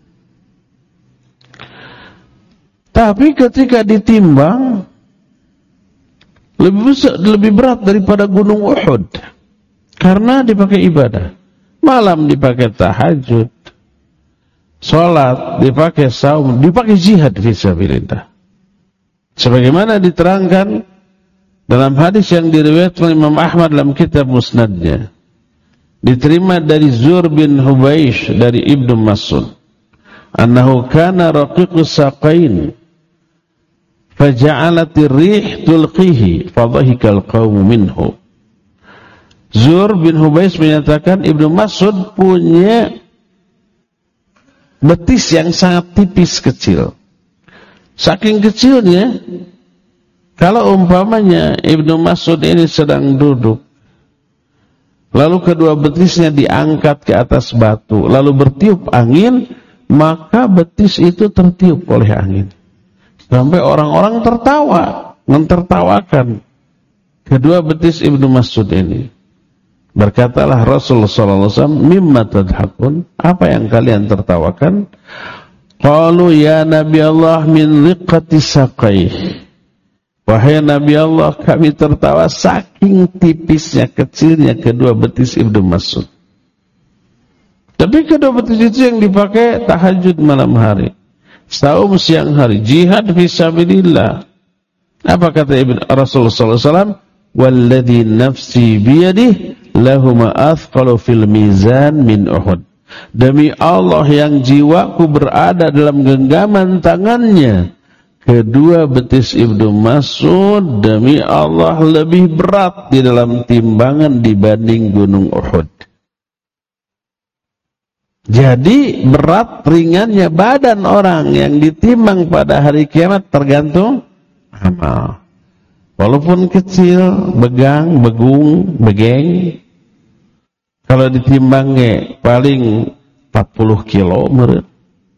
Tapi ketika ditimbang lebih besar, lebih berat daripada gunung Uhud, karena dipakai ibadah. Malam dipakai tahajud, sholat, dipakai saum, dipakai jihad fisabilillah. Sebagaimana diterangkan dalam hadis yang diriwayatkan oleh Imam Ahmad dalam kitab Musnadnya, diterima dari Zur bin Hubaish dari Ibnu Mas'ud, annahu kana raqiqus saqain faja'alatir rih tulqihi fadhahikal qaumu minhu. Zur bin Hubaish menyatakan Ibnu Mas'ud punya betis yang sangat tipis kecil. Saking kecilnya, kalau umpamanya Ibnu Mas'ud ini sedang duduk, lalu kedua betisnya diangkat ke atas batu, lalu bertiup angin, maka betis itu tertiup oleh angin. Sampai orang-orang tertawa, mentertawakan kedua betis Ibnu Mas'ud ini. Berkatalah Rasulullah sallallahu alaihi wasallam, "Mimma tadhakun?" Apa yang kalian tertawakan? Qalu ya Nabi Allah min riqqati saqai. Wahai Nabi Allah, kami tertawa saking tipisnya, kecilnya kedua betis Ibnu Mas'ud. Tapi kedua betis itu yang dipakai tahajud malam hari, saum siang hari, jihad fisabilillah. Apa kata Ibnu Rasulullah sallallahu alaihi wasallam? Walladzi nafsi biyadihi lahuma athqalu fil mizan min Uhud. Demi Allah yang jiwaku berada dalam genggaman tangannya, kedua betis Ibnu Mas'ud demi Allah lebih berat di dalam timbangan dibanding gunung Uhud. Jadi berat ringannya badan orang yang ditimbang pada hari kiamat tergantung amal. Walaupun kecil, begang, begung, begeng, kalau ditimbangnya paling empat puluh kilo menurut.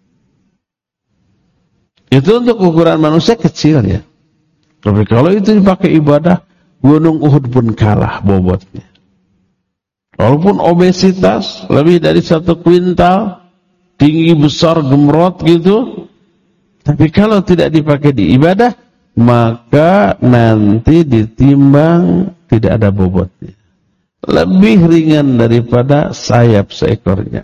Itu untuk ukuran manusia kecil ya. Tapi kalau itu dipakai ibadah, gunung Uhud pun kalah bobotnya. Walaupun obesitas lebih dari satu kuintal, tinggi besar gemrot gitu, tapi kalau tidak dipakai di ibadah, maka nanti ditimbang tidak ada bobotnya. Lebih ringan daripada sayap seekornya.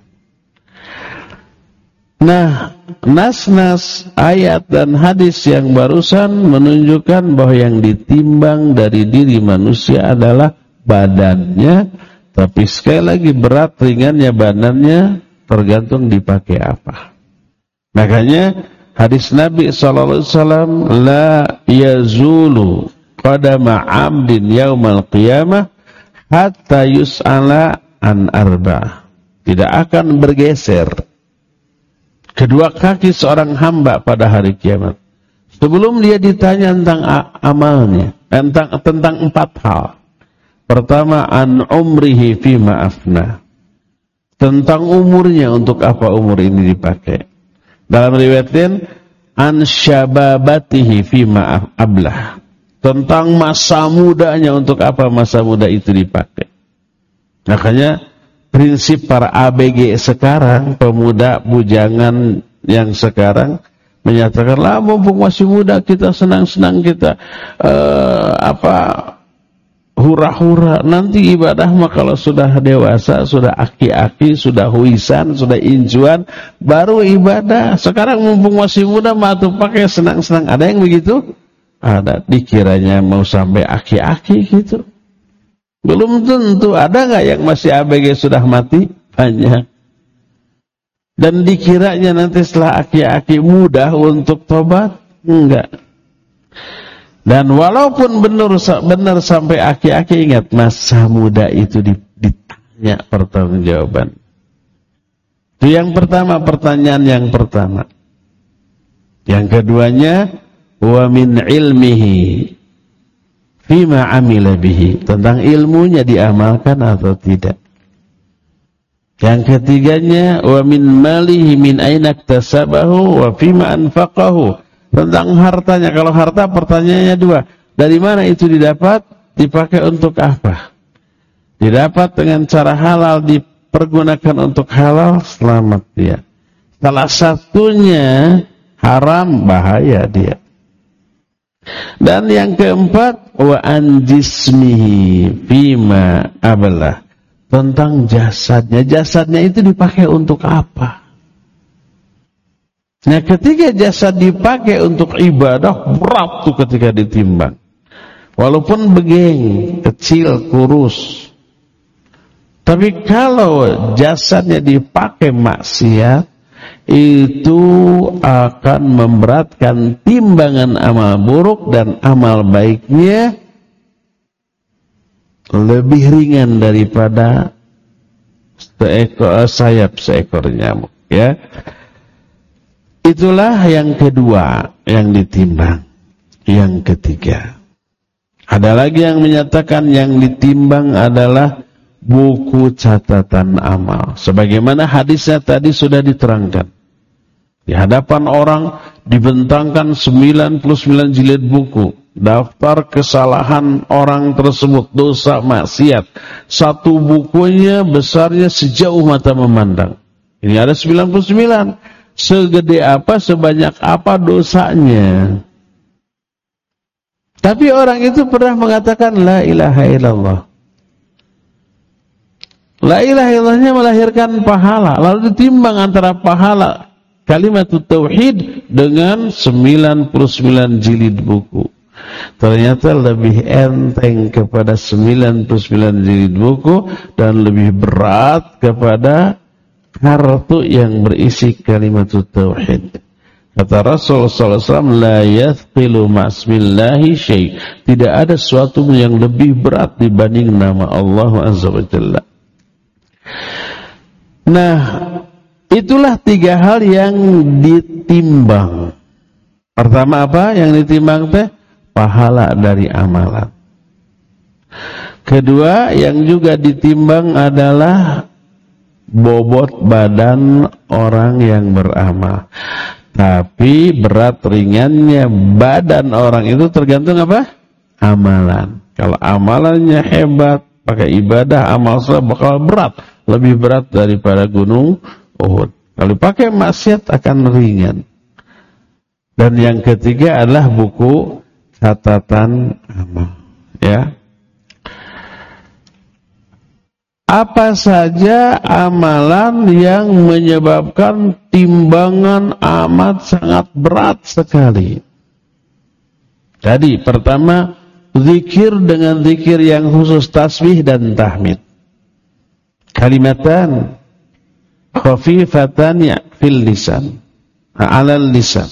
Nah, nas-nas ayat dan hadis yang barusan menunjukkan bahwa yang ditimbang dari diri manusia adalah badannya. Tapi sekali lagi berat ringannya badannya tergantung dipakai apa. Makanya hadis Nabi sallallahu alaihi wasallam, la yazulu qadama 'abdin yaumal qiyamah hatta yus'ala an arba'. Tidak akan bergeser kedua kaki seorang hamba pada hari kiamat sebelum dia ditanya tentang amalnya, tentang tentang empat hal. Pertama, an umrihi fima afna. Tentang umurnya, untuk apa umur ini dipakai. Dalam riwayat lain, an syababatihi fima ablah. Tentang masa mudanya, untuk apa masa muda itu dipakai. Makanya prinsip para A B G sekarang, pemuda bujangan yang sekarang menyatakan, lah mumpung masih muda kita senang-senang kita uh, apa hura-hura, nanti ibadah mah kalau sudah dewasa, sudah aki-aki, sudah huisan, sudah injuan, baru ibadah. Sekarang mumpung masih muda mah tuh pakai senang-senang. Ada yang begitu? Ada. Dikiranya mau sampai aki-aki gitu. Belum tentu. Ada nggak yang masih A B G sudah mati? Banyak. Dan dikiranya nanti setelah aki-aki mudah untuk tobat? Enggak. Dan walaupun benar benar sampai aki-aki, ingat masa muda itu ditanya pertanggungjawaban. Itu yang pertama, pertanyaan yang pertama. Yang keduanya, wa min ilmihi fima amila bihi, tentang ilmunya diamalkan atau tidak. Yang ketiganya, wa min malihi min aina iktasabahu wa fima anfaqahu, tentang hartanya. Kalau harta pertanyaannya dua. Dari mana itu didapat? Dipakai untuk apa? Didapat dengan cara halal, dipergunakan untuk halal, selamat dia. Salah satunya haram, bahaya dia. Dan yang keempat, wa an jismihi fima ablah, tentang jasadnya. Jasadnya itu dipakai untuk apa? Nah, ketika jasad dipakai untuk ibadah, berat tuh ketika ditimbang. Walaupun begeng, kecil, kurus. Tapi kalau jasadnya dipakai maksiat, itu akan memberatkan timbangan amal buruk, dan amal baiknya lebih ringan daripada seekor, sayap seekor nyamuk. Ya. Itulah yang kedua yang ditimbang. Yang ketiga, ada lagi yang menyatakan yang ditimbang adalah buku catatan amal. Sebagaimana hadisnya tadi sudah diterangkan. Di hadapan orang dibentangkan sembilan puluh sembilan jilid buku, daftar kesalahan orang tersebut, dosa maksiat. Satu bukunya besarnya sejauh mata memandang. Ini ada sembilan puluh sembilan. Segede apa, sebanyak apa dosanya. Tapi orang itu pernah mengatakan la ilaha illallah. La ilaha illallahnya melahirkan pahala. Lalu ditimbang antara pahala kalimat tauhid dengan sembilan puluh sembilan jilid buku. Ternyata lebih enteng kepada sembilan puluh sembilan jilid buku dan lebih berat kepada kartu yang berisi kalimat tauhid. Kata Rasul sallallahu alaihi wasallam, la yathqilu ma'asmillahi syai'. Tidak ada sesuatu yang lebih berat dibanding nama Allah azza wa jalla. Nah, itulah tiga hal yang ditimbang. Pertama apa yang ditimbang teh? Pahala dari amalan. Kedua yang juga ditimbang adalah bobot badan orang yang beramal. Tapi berat ringannya badan orang itu tergantung apa? Amalan. Kalau amalannya hebat, pakai ibadah, amal soleh bakal berat. Lebih berat daripada gunung Uhud. Kalau pakai maksiat akan ringan. Dan yang ketiga adalah buku catatan amal. Ya. Apa saja amalan yang menyebabkan timbangan amat sangat berat sekali. Tadi pertama, zikir dengan zikir yang khusus, tasbih dan tahmid. Kalimatan khafifatan fil lisan, alal lisan,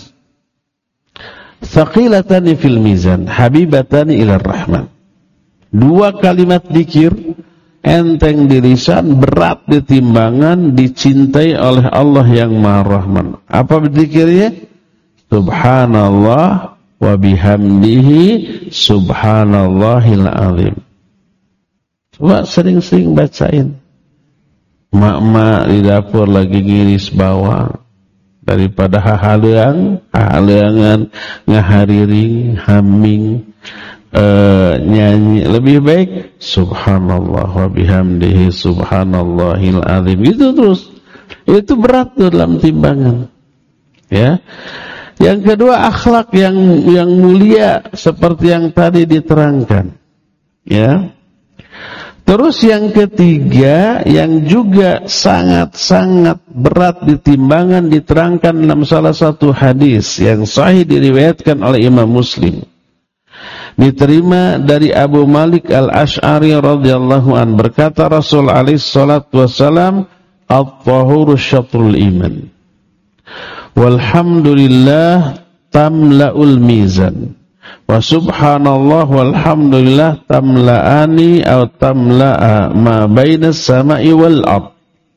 thaqilatan fil mizan, habibatan ila rahman. Dua kalimat zikir enteng di lisan, berat di timbangan, dicintai oleh Allah yang Maha Rahman. Apa berzikirnya? Subhanallah wa bihamdihi subhanallahil azim. Coba sering-sering bacain. Mak-mak di dapur lagi ngiris bawang, daripada hahaleang, hahaleangan, ngahariring, haming, Uh, nyanyi, lebih baik subhanallah wa bihamdihi subhanallahil azim. Itu terus. Itu berat tuh dalam timbangan. Ya. Yang kedua, akhlak yang yang mulia seperti yang tadi diterangkan. Ya. Terus yang ketiga yang juga sangat-sangat berat di timbangan diterangkan dalam salah satu hadis yang sahih diriwayatkan oleh Imam Muslim. Diterima dari Abu Malik Al-Ash'ari radhiyallahu an, berkata Rasul alaihi salatu wassalam, at-tahuru syatrul iman, walhamdulillah tamla'ul mizan, wa subhanallah walhamdulillah tamla'ani atau tamla'a ma bainas sama'i wal ard.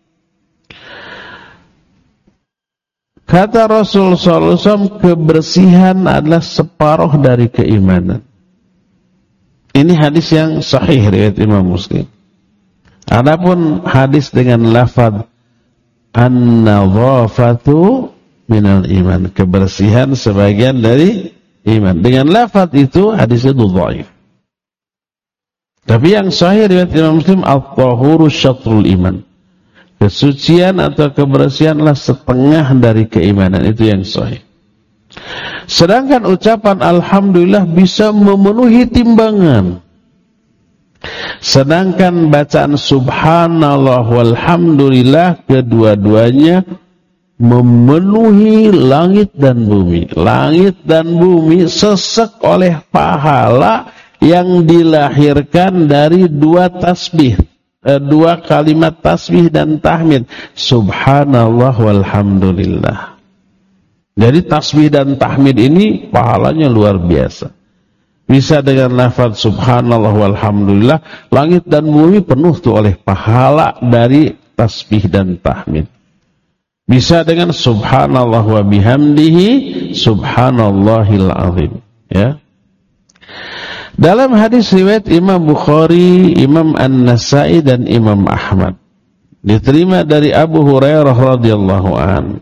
Kata Rasul sallallahu alaihi wasallam, kebersihan adalah separuh dari keimanan. Ini hadis yang sahih riwayat Imam Muslim. Adapun hadis dengan lafaz an-nadhafatu minal iman, kebersihan sebagian dari iman, dengan lafaz itu hadis itu dhaif. Tapi yang sahih riwayat Imam Muslim, at-tahuru syatrul iman, kesucian atau kebersihanlah setengah dari keimanan, itu yang sahih. Sedangkan ucapan alhamdulillah bisa memenuhi timbangan. Sedangkan bacaan subhanallah walhamdulillah kedua-duanya memenuhi langit dan bumi. Langit dan bumi sesek oleh pahala yang dilahirkan dari dua tasbih, eh, dua kalimat tasbih dan tahmid, subhanallah walhamdulillah. Jadi tasbih dan tahmid ini pahalanya luar biasa. Bisa dengan lafaz subhanallah walhamdulillah, langit dan bumi penuh tuh oleh pahala dari tasbih dan tahmid. Bisa dengan subhanallah wa bihamdihi subhanallahil azim. Ya. Dalam hadis riwayat Imam Bukhari, Imam An-Nasai dan Imam Ahmad, diterima dari Abu Hurairah radhiyallahu anhu,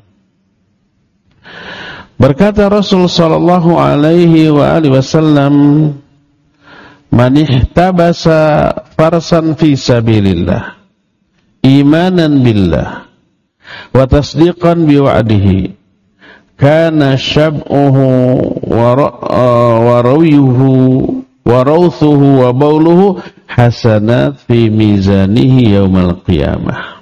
berkata Rasul sallallahu alaihi wa alihi wasallam, man ihtabasa farsan fi sabilillah imanan billah wa tasdiqan bi wa'dihi kana syab'uhu wa rawiyuhu wa rawthuhu wa bauluhu hasanat fi mizanihi yaumal qiyamah.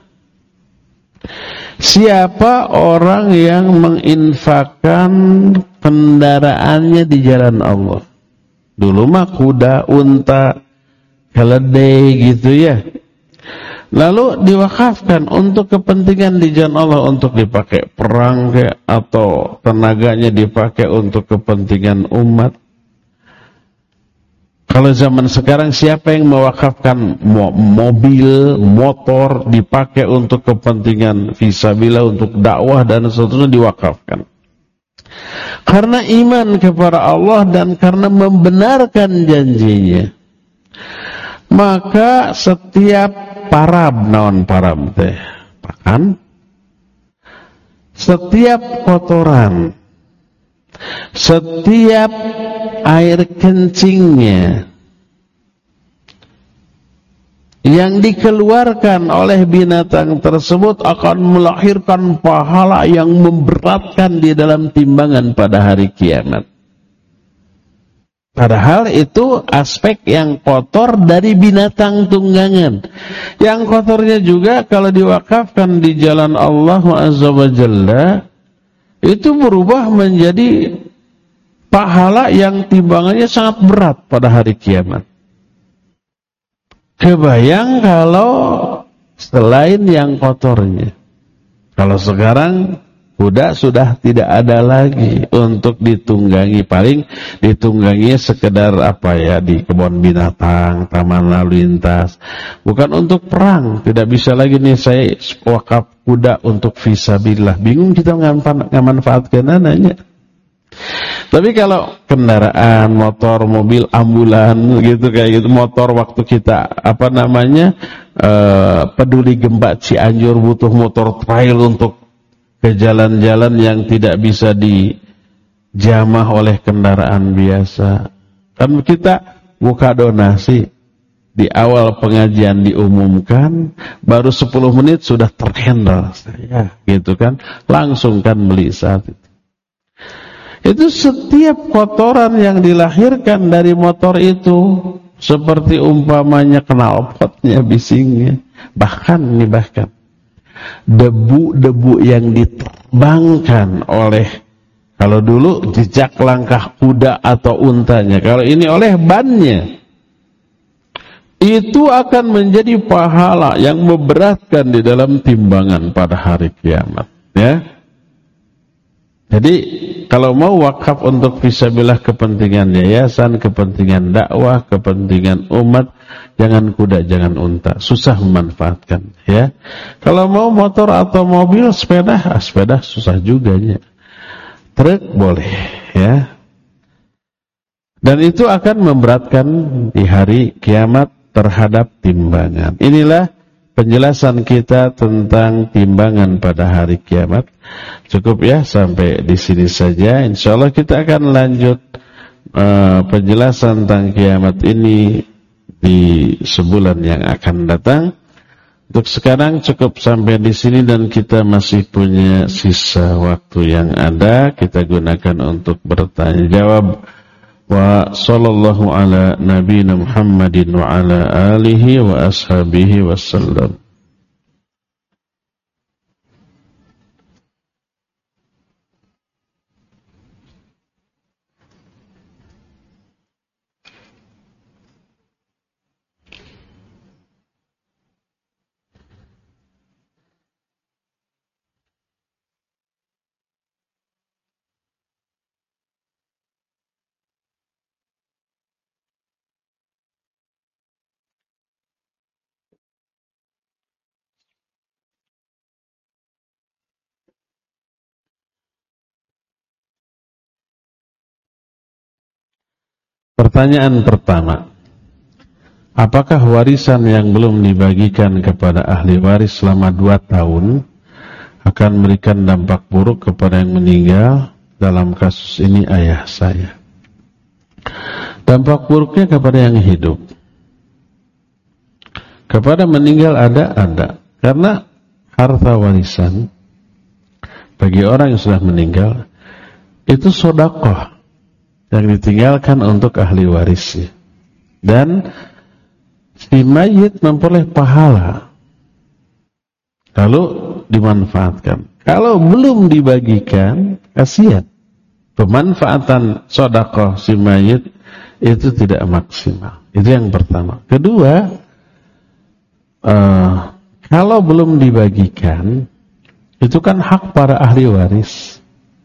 Siapa orang yang menginfakkan kendaraannya di jalan Allah. Dulu mah kuda, unta, keledai gitu ya. Lalu diwakafkan untuk kepentingan di jalan Allah, untuk dipakai perang kayak, atau tenaganya dipakai untuk kepentingan umat. Kalau zaman sekarang siapa yang mewakafkan mobil, motor dipakai untuk kepentingan fisabilillah, untuk dakwah dan seterusnya, diwakafkan. Karena iman kepada Allah dan karena membenarkan janjinya. Maka setiap parab, naon parab teh, pakan, setiap kotoran, setiap air kencingnya yang dikeluarkan oleh binatang tersebut akan melahirkan pahala yang memberatkan di dalam timbangan pada hari kiamat. Padahal itu aspek yang kotor dari binatang tunggangan. Yang kotornya juga kalau diwakafkan di jalan Allah Azza wa Jalla, itu berubah menjadi pahala yang timbangannya sangat berat pada hari kiamat. Kebayang kalau selain yang kotornya. Kalau sekarang kuda sudah tidak ada lagi untuk ditunggangi, paling ditunggangi sekedar apa ya, di kebun binatang, taman lalu lintas, bukan untuk perang. Tidak bisa lagi nih saya wakaf kuda untuk fisabilillah, bingung kita ngamanfaatkan anaknya. Tapi kalau kendaraan, motor, mobil, ambulan gitu kayak gitu, motor waktu kita apa namanya uh, peduli gempa Cianjur butuh motor trail untuk ke jalan-jalan yang tidak bisa dijamah oleh kendaraan biasa. Kan kita buka donasi, di awal pengajian diumumkan, baru sepuluh menit sudah terhandle saya, gitu kan, langsung kan beli saat itu. Itu setiap kotoran yang dilahirkan dari motor itu, seperti umpamanya knalpotnya, bisingnya, bahkan nih bahkan debu-debu yang diterbangkan oleh, kalau dulu jejak langkah kuda atau untanya, kalau ini oleh bannya, itu akan menjadi pahala yang memberatkan di dalam timbangan pada hari kiamat, ya. Jadi kalau mau wakaf untuk fisabilillah, kepentingan yayasan, kepentingan dakwah, kepentingan umat, jangan kuda, jangan unta, susah memanfaatkan, ya. Kalau mau motor atau mobil, sepeda, ah, sepeda susah juga ya. Truk boleh, ya. Dan itu akan memberatkan di hari kiamat terhadap timbangan. Inilah penjelasan kita tentang timbangan pada hari kiamat. Cukup ya sampai di sini saja. Insyaallah kita akan lanjut uh, penjelasan tentang kiamat ini di sebulan yang akan datang. Untuk sekarang cukup sampai di sini dan kita masih punya sisa waktu yang ada, kita gunakan untuk bertanya jawab. Wa sallallahu ala nabiyina Muhammadin wa ala alihi wa ashabihi wasallam. Pertanyaan pertama, apakah warisan yang belum dibagikan kepada ahli waris selama dua tahun akan memberikan dampak buruk kepada yang meninggal? Dalam kasus ini ayah saya. Dampak buruknya kepada yang hidup. Kepada meninggal ada, ada. Karena harta warisan bagi orang yang sudah meninggal itu sedekah yang ditinggalkan untuk ahli warisnya. Dan si mayit memperoleh pahala kalau dimanfaatkan. Kalau belum dibagikan, kasihan. Pemanfaatan sedekah si mayit itu tidak maksimal. Itu yang pertama. Kedua, uh, kalau belum dibagikan, itu kan hak para ahli waris.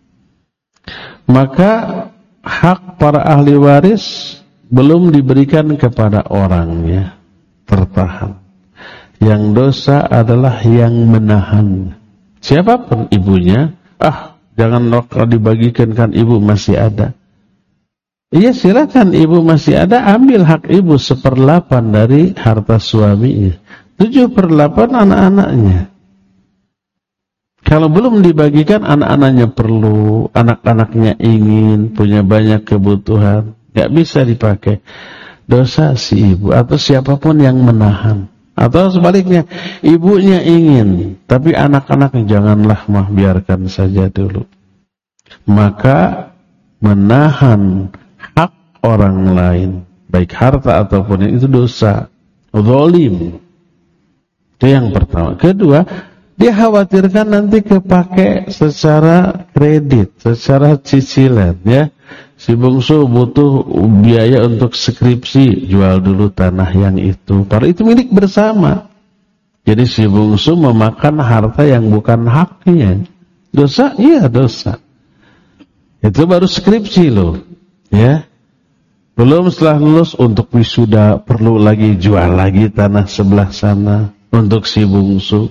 Maka hak para ahli waris belum diberikan kepada orangnya, tertahan. Yang dosa adalah yang menahan. Siapapun ibunya, ah jangan kalau dibagikan kan ibu masih ada. Iya silakan ibu masih ada, ambil hak ibu seperlapan dari harta suaminya. Tujuh perlapan anak-anaknya. Kalau belum dibagikan, anak-anaknya perlu, anak-anaknya ingin, punya banyak kebutuhan, gak bisa dipakai. Dosa si ibu atau siapapun yang menahan. Atau sebaliknya, ibunya ingin, tapi anak-anaknya janganlah mah, biarkan saja dulu. Maka menahan hak orang lain, baik harta ataupun yang itu dosa, zalim. Itu yang pertama. Kedua, dia khawatirkan nanti kepake secara kredit, secara cicilan, ya. Si bungsu butuh biaya untuk skripsi, jual dulu tanah yang itu. Padahal itu milik bersama. Jadi si bungsu memakan harta yang bukan haknya. Dosa? Iya dosa. Itu baru skripsi loh, ya. Belum setelah lulus untuk wisuda perlu lagi jual lagi tanah sebelah sana untuk si bungsu.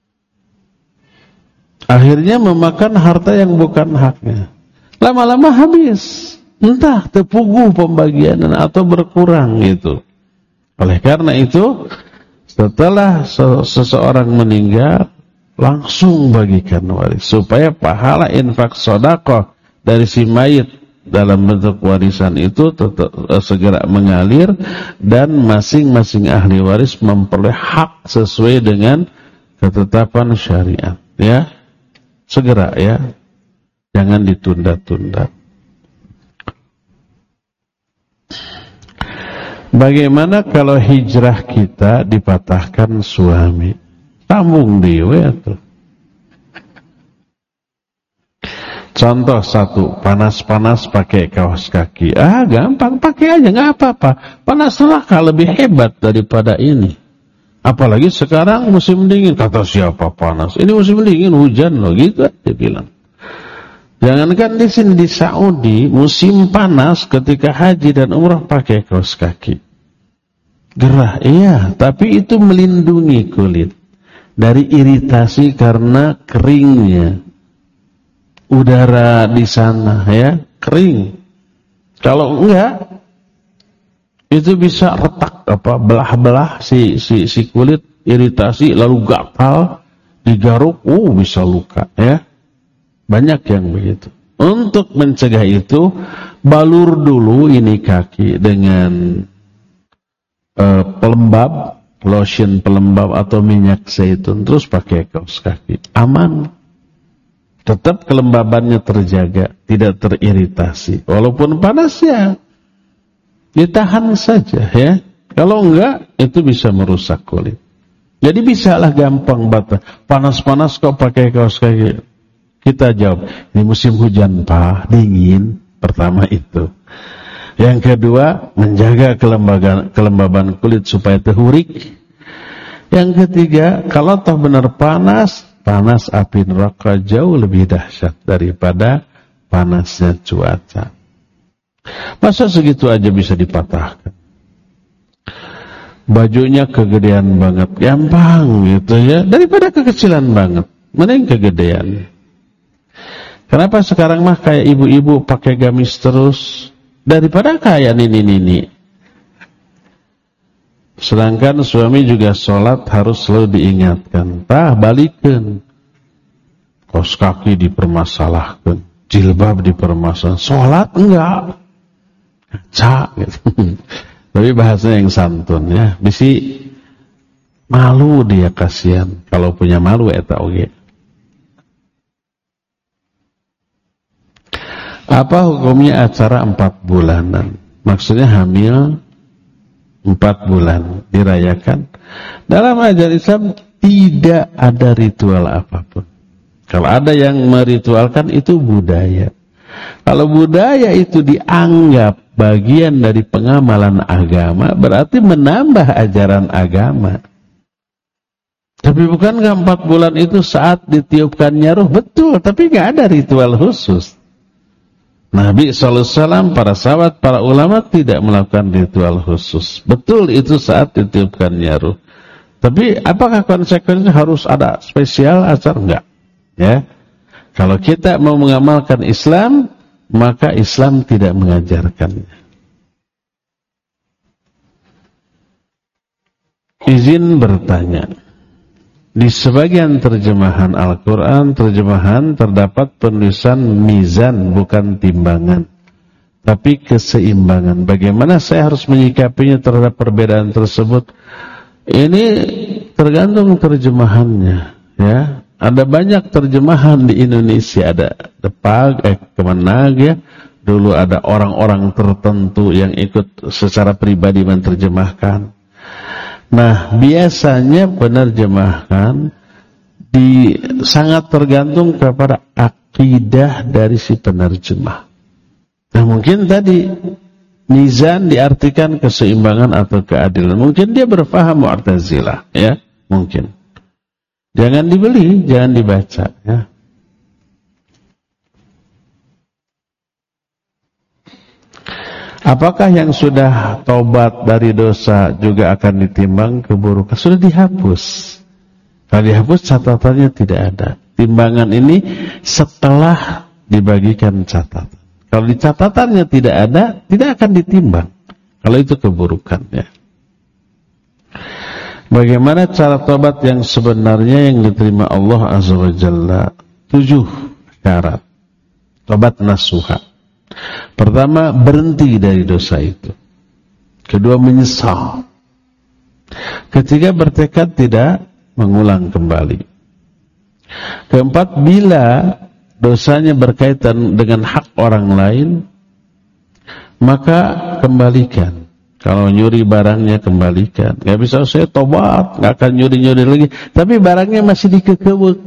Akhirnya memakan harta yang bukan haknya. Lama-lama habis, entah terpuguh pembagian atau berkurang gitu. Oleh karena itu, setelah seseorang meninggal, langsung bagikan waris supaya pahala infak sedekah dari si mayit dalam bentuk warisan itu tetap uh, segera mengalir dan masing-masing ahli waris memperoleh hak sesuai dengan ketetapan syariat. Ya, segera ya. Jangan ditunda-tunda. Bagaimana kalau hijrah kita dipatahkan suami? Sambung dewe atau? Contoh satu, panas-panas pakai kaos kaki. Ah, gampang, pakai aja, nggak apa-apa. Panas neraka lebih hebat daripada ini. Apalagi sekarang musim dingin. Kata siapa panas? Ini musim dingin, hujan loh, gitu dia bilang. Jangankan di sini di Saudi musim panas ketika haji dan umrah pakai kaos kaki. Gerah, iya, tapi itu melindungi kulit dari iritasi karena keringnya udara di sana, ya, kering. Kalau enggak, itu bisa retak apa belah-belah si si si kulit, iritasi lalu gatal, digaruk, oh bisa luka, ya. Banyak yang begitu. Untuk mencegah itu, balur dulu ini kaki dengan uh, pelembab, lotion pelembab atau minyak zaitun, terus pakai kaos kaki. Aman. Tetap kelembabannya terjaga, tidak teriritasi. Walaupun panas ya, ditahan saja ya. Kalau enggak, itu bisa merusak kulit. Jadi bisalah gampang bata. Panas-panas kok pakai kaos kaki. Kita jawab, ini musim hujan Pak, dingin. Pertama itu. Yang kedua, menjaga kelembaban, kelembaban kulit supaya terhurik. Yang ketiga, kalau toh benar panas, panas api neraka jauh lebih dahsyat daripada panasnya cuaca. Masa segitu aja bisa dipatahkan? Bajunya kegedean banget, gampang gitu ya. Daripada kekecilan banget, mending kegedean. Kenapa sekarang mah kayak ibu-ibu pakai gamis terus daripada kayak nini-nini? Sedangkan suami juga sholat harus selalu diingatkan. Tah balikan. Kaos kaki dipermasalahkan, jilbab dipermasalahkan. Sholat enggak. Cak gitu. Tapi bahasanya yang santun ya. Bisi malu dia, kasihan. Kalau punya malu eta oge. Apa hukumnya acara empat bulanan? Maksudnya hamil empat bulan dirayakan. Dalam ajaran Islam tidak ada ritual apapun. Kalau ada yang meritualkan itu budaya. Kalau budaya itu dianggap bagian dari pengamalan agama, berarti menambah ajaran agama. Tapi bukankah empat bulan itu saat ditiupkannya ruh? Betul, tapi nggak ada ritual khusus. Nabi shallallahu alaihi wasallam, para sahabat, para ulama tidak melakukan ritual khusus. Betul itu saat ditiupkannya ruh. Tapi apakah konsekuensinya harus ada spesial acara? Enggak. Ya. Kalau kita mau mengamalkan Islam, maka Islam tidak mengajarkannya. Izin bertanya. Di sebagian terjemahan Al-Quran, terjemahan terdapat penulisan mizan, bukan timbangan, tapi keseimbangan. Bagaimana saya harus menyikapinya terhadap perbedaan tersebut? Ini tergantung terjemahannya. Ya, ada banyak terjemahan di Indonesia. Ada Depag, eh, Kemenag ya. Dulu ada orang-orang tertentu yang ikut secara pribadi menerjemahkan. Nah, biasanya penerjemahan di sangat tergantung kepada akidah dari si penerjemah. Nah, mungkin tadi mizan diartikan keseimbangan atau keadilan. Mungkin dia berfaham Mu'tazilah, ya, mungkin. Jangan dibeli, jangan dibaca, ya. Apakah yang sudah taubat dari dosa juga akan ditimbang keburukan? Sudah dihapus. Kalau dihapus catatannya tidak ada. Timbangan ini setelah dibagikan catatan. Kalau di catatannya tidak ada, tidak akan ditimbang. Kalau itu keburukannya. Bagaimana cara taubat yang sebenarnya yang diterima Allah Azza wa Jalla? Tujuh syarat. Taubat nasuha. Pertama, berhenti dari dosa itu. Kedua, menyesal. Ketiga, bertekad tidak mengulang kembali. Keempat, bila dosanya berkaitan dengan hak orang lain, maka kembalikan. Kalau nyuri barangnya, kembalikan. Gak bisa saya tobat, gak akan nyuri-nyuri lagi. Tapi barangnya masih dikekewek,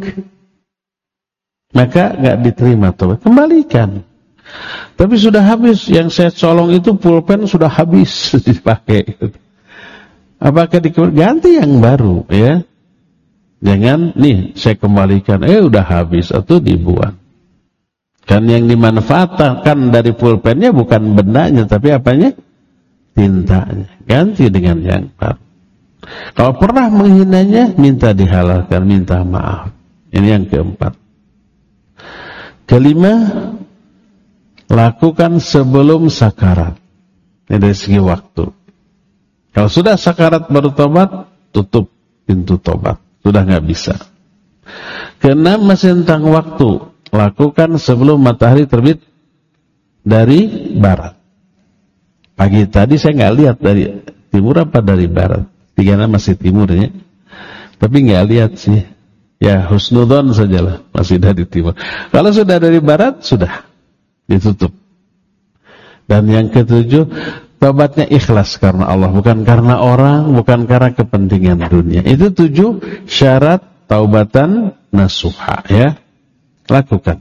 maka gak diterima tobat. Kembalikan. Tapi sudah habis, yang saya colong itu pulpen sudah habis dipakai. Apakah diganti yang baru, ya? Jangan nih saya kembalikan, eh udah habis atau dibuang. Kan yang dimanfaatkan dari pulpennya bukan bendanya, tapi apanya? Tintanya. Ganti dengan yang baru. Kalau pernah menghinanya, minta dihalalkan, minta maaf. Ini yang keempat. Kelima, lakukan sebelum sakarat. Ini dari segi waktu. Kalau sudah sakarat baru tobat, tutup pintu tobat. Sudah nggak bisa. Keenam, masih tentang waktu. Lakukan sebelum matahari terbit dari barat. Pagi tadi saya nggak lihat dari timur apa dari barat. Tigana masih timurnya. Tapi nggak lihat sih. Ya husnudon sajalah, masih dari timur. Kalau sudah dari barat, sudah ditutup. Dan yang ketujuh, tobatnya ikhlas karena Allah, bukan karena orang, bukan karena kepentingan dunia. Itu tujuh syarat taubatan nasuha, ya. Lakukan.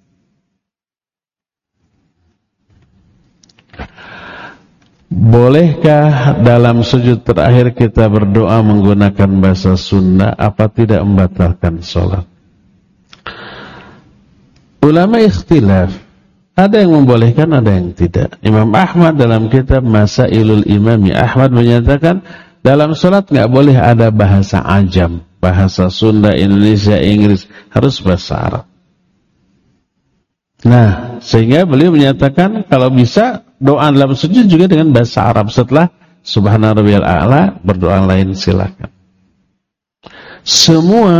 Bolehkah dalam sujud terakhir kita berdoa menggunakan bahasa Sunda? Apa tidak membatalkan sholat? Ulama ikhtilaf. Ada yang membolehkan, ada yang tidak. Imam Ahmad dalam kitab Masailul Imami Ahmad menyatakan dalam sholat nggak boleh ada bahasa ajam, bahasa Sunda, Indonesia, Inggris, harus bahasa Arab. Nah, sehingga beliau menyatakan kalau bisa doa dalam sujud juga dengan bahasa Arab. Setelah Subhana Rabbiyal A'la, berdoa lain silakan. Semua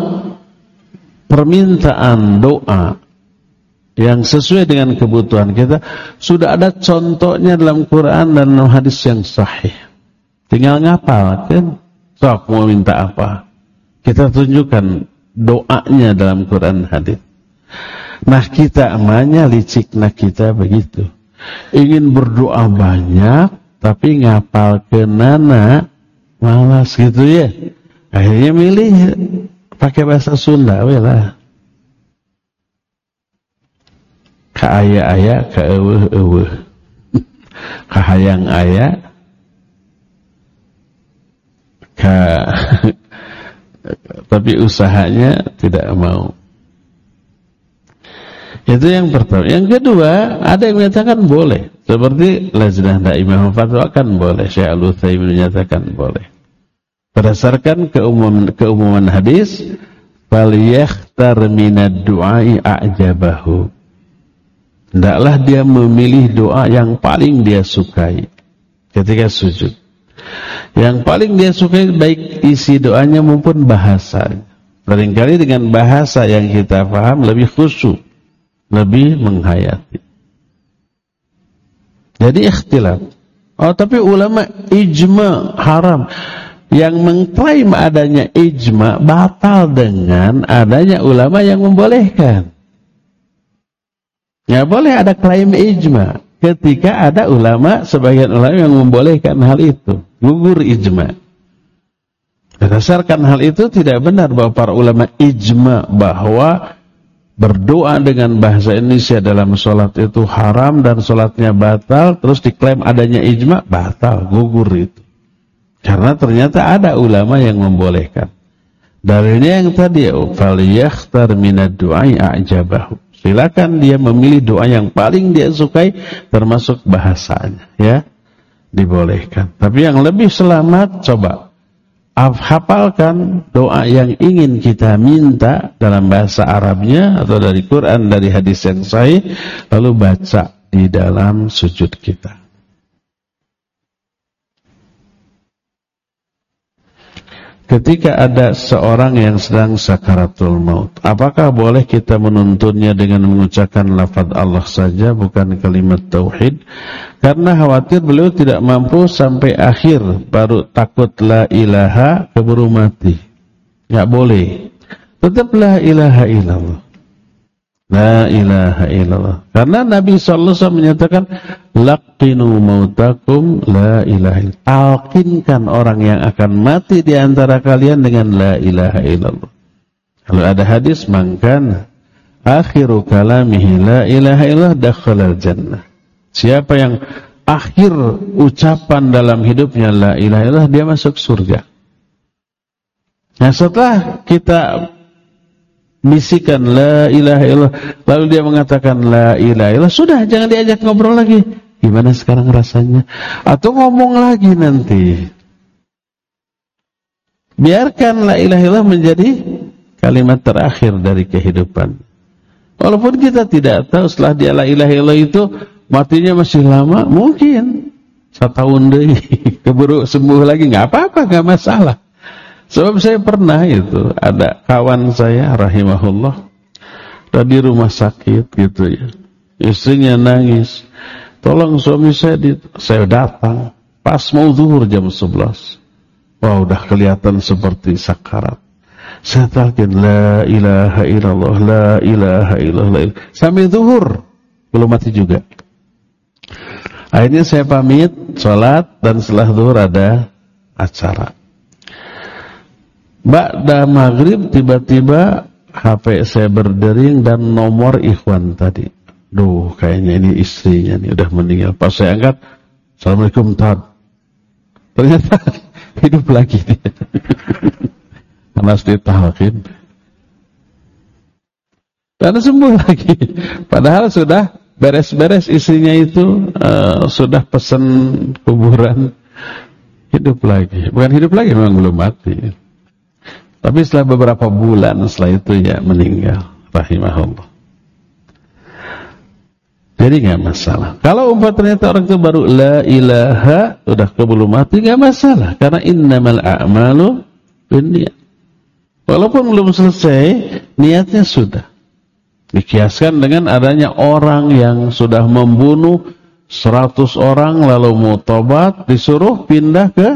permintaan doa yang sesuai dengan kebutuhan kita sudah ada contohnya dalam Quran dan dalam hadis yang sahih. Tinggal ngapal kan? Sok mau minta apa? Kita tunjukkan doanya dalam Quran hadis. Nah kita emangnya licik, nah kita begitu. Ingin berdoa banyak, tapi ngapal kenana malas gitu ya. Akhirnya milih pakai bahasa Sunda, welah. Ka aya-aya, ka eueuh-eueuh. Ka hayang aya, ka tapi usahanya tidak mau. Itu yang pertama. Yang kedua, ada yang menyatakan boleh. Seperti Lajnah Daimah memfatwakan boleh. Syekh Al-Utsaimin menyatakan boleh. Berdasarkan keumuman, keumuman hadis, falyakhtar minad du'ai a'jabahu. Hendaklah dia memilih doa yang paling dia sukai ketika sujud. Yang paling dia sukai baik isi doanya maupun bahasanya. Seringkali dengan bahasa yang kita paham lebih khusyuk, lebih menghayati. Jadi ikhtilaf. Oh, tapi ulama ijma haram. Yang mengklaim adanya ijma batal dengan adanya ulama yang membolehkan. Ya boleh ada klaim ijma ketika ada ulama, sebagian ulama yang membolehkan hal itu. Gugur ijma. Berdasarkan hal itu tidak benar bahwa para ulama ijma bahwa berdoa dengan bahasa Indonesia dalam sholat itu haram dan sholatnya batal, terus diklaim adanya ijma, batal, gugur itu. Karena ternyata ada ulama yang membolehkan. Dalilnya yang tadi, falyakhtar minad du'ai a'jabahu. Silakan dia memilih doa yang paling dia sukai, termasuk bahasanya, ya, dibolehkan. Tapi yang lebih selamat, coba hafalkan doa yang ingin kita minta dalam bahasa Arabnya atau dari Quran, dari hadis yang sahih, lalu baca di dalam sujud kita. Ketika ada seorang yang sedang sakaratul maut, apakah boleh kita menuntunnya dengan mengucapkan lafaz Allah saja, bukan kalimat tauhid? Karena khawatir beliau tidak mampu sampai akhir, baru takut la ilaha keburu mati. Nggak boleh. Tetap la ilaha illallah. La ilaha illallah. Karena Nabi sallallahu alaihi wasallam menyatakan, laqinu mautakum la ilaha illallah. Talqinkan orang yang akan mati di antara kalian dengan la ilaha illallah. Kalau ada hadis, mangkan akhiru kalamihi la ilaha illallah dakhalal jannah. Siapa yang akhir ucapan dalam hidupnya la ilaha illallah, dia masuk surga. Nah, setelah kita bisikan la ilaha illallah, lalu dia mengatakan la ilaha illallah, sudah, jangan diajak ngobrol lagi. Gimana sekarang rasanya? Atau ngomong lagi nanti. Biarkan la ilaha illallah menjadi kalimat terakhir dari kehidupan. Walaupun kita tidak tahu setelah dia la ilaha illallah itu matinya masih lama, mungkin setahun deh keburu sembuh lagi, nggak apa-apa, nggak masalah. Sebab saya pernah itu, ada kawan saya rahimahullah, di rumah sakit gitu ya, istrinya nangis, tolong suami saya, di, saya datang pas mau zuhur jam sebelas. Wah, udah kelihatan seperti sakarat. Saya talqin la ilaha illallah, la ilaha illallah, sampai zuhur belum mati juga. Akhirnya saya pamit sholat, dan setelah zuhur ada acara. Ba'da maghrib tiba-tiba H P saya berdering dan nomor ikhwan tadi. Duh, kayaknya ini istrinya nih udah meninggal. Pas saya angkat, Assalamualaikum Tad. Ternyata hidup lagi dia. Karena harus ditalqin. Dan sembuh lagi. Padahal sudah beres-beres istrinya itu, uh, sudah pesan kuburan. Hidup lagi. Bukan hidup lagi, memang belum mati. Tapi setelah beberapa bulan setelah itu ya meninggal, rahimahullah. Jadi nggak masalah. Kalau umpah ternyata orang itu baru la ilaha, udah keburu mati, nggak masalah. Karena innamal a'malu binniyat. Walaupun belum selesai, niatnya sudah. Dikiaskan dengan adanya orang yang sudah membunuh seratus orang lalu mau tobat, disuruh pindah ke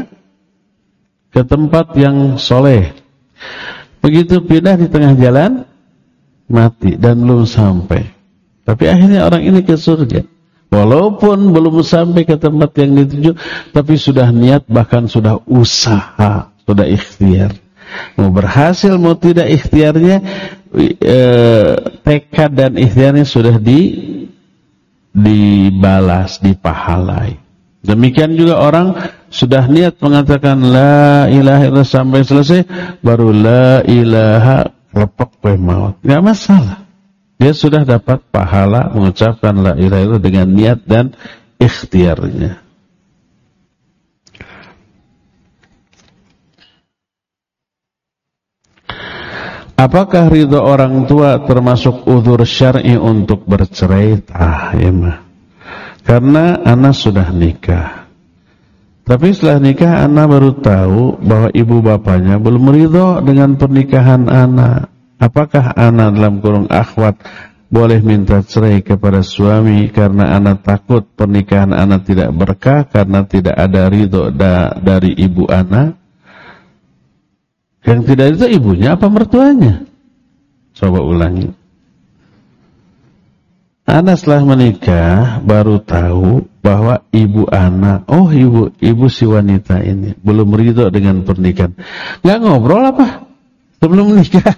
ke tempat yang soleh. Begitu pindah di tengah jalan, mati dan belum sampai. Tapi akhirnya orang ini ke surga. Walaupun belum sampai ke tempat yang dituju, tapi sudah niat, bahkan sudah usaha, sudah ikhtiar. Mau berhasil mau tidak ikhtiarnya, e, tekad dan ikhtiarnya sudah di, dibalas, dipahalai. Demikian juga orang sudah niat mengatakan la ilaha illallah sampai selesai, baru la ilaha lepek we maut. Enggak masalah. Dia sudah dapat pahala mengucapkan la ilaha illallah dengan niat dan ikhtiarnya. Apakah ridho orang tua termasuk uzur syar'i untuk bercerai? Ah, ya mah. Karena anak sudah nikah. Tapi setelah nikah anak baru tahu bahwa ibu bapaknya belum ridho dengan pernikahan anak. Apakah anak dalam kurung akhwat boleh minta cerai kepada suami karena anak takut pernikahan anak tidak berkah karena tidak ada ridho da dari ibu anak? Yang tidak itu ibunya apa mertuanya? Coba ulangi. Anak setelah menikah baru tahu bahwa ibu anak, oh ibu ibu si wanita ini belum ridho dengan pernikahan. Nggak ngobrol apa? Sebelum menikah?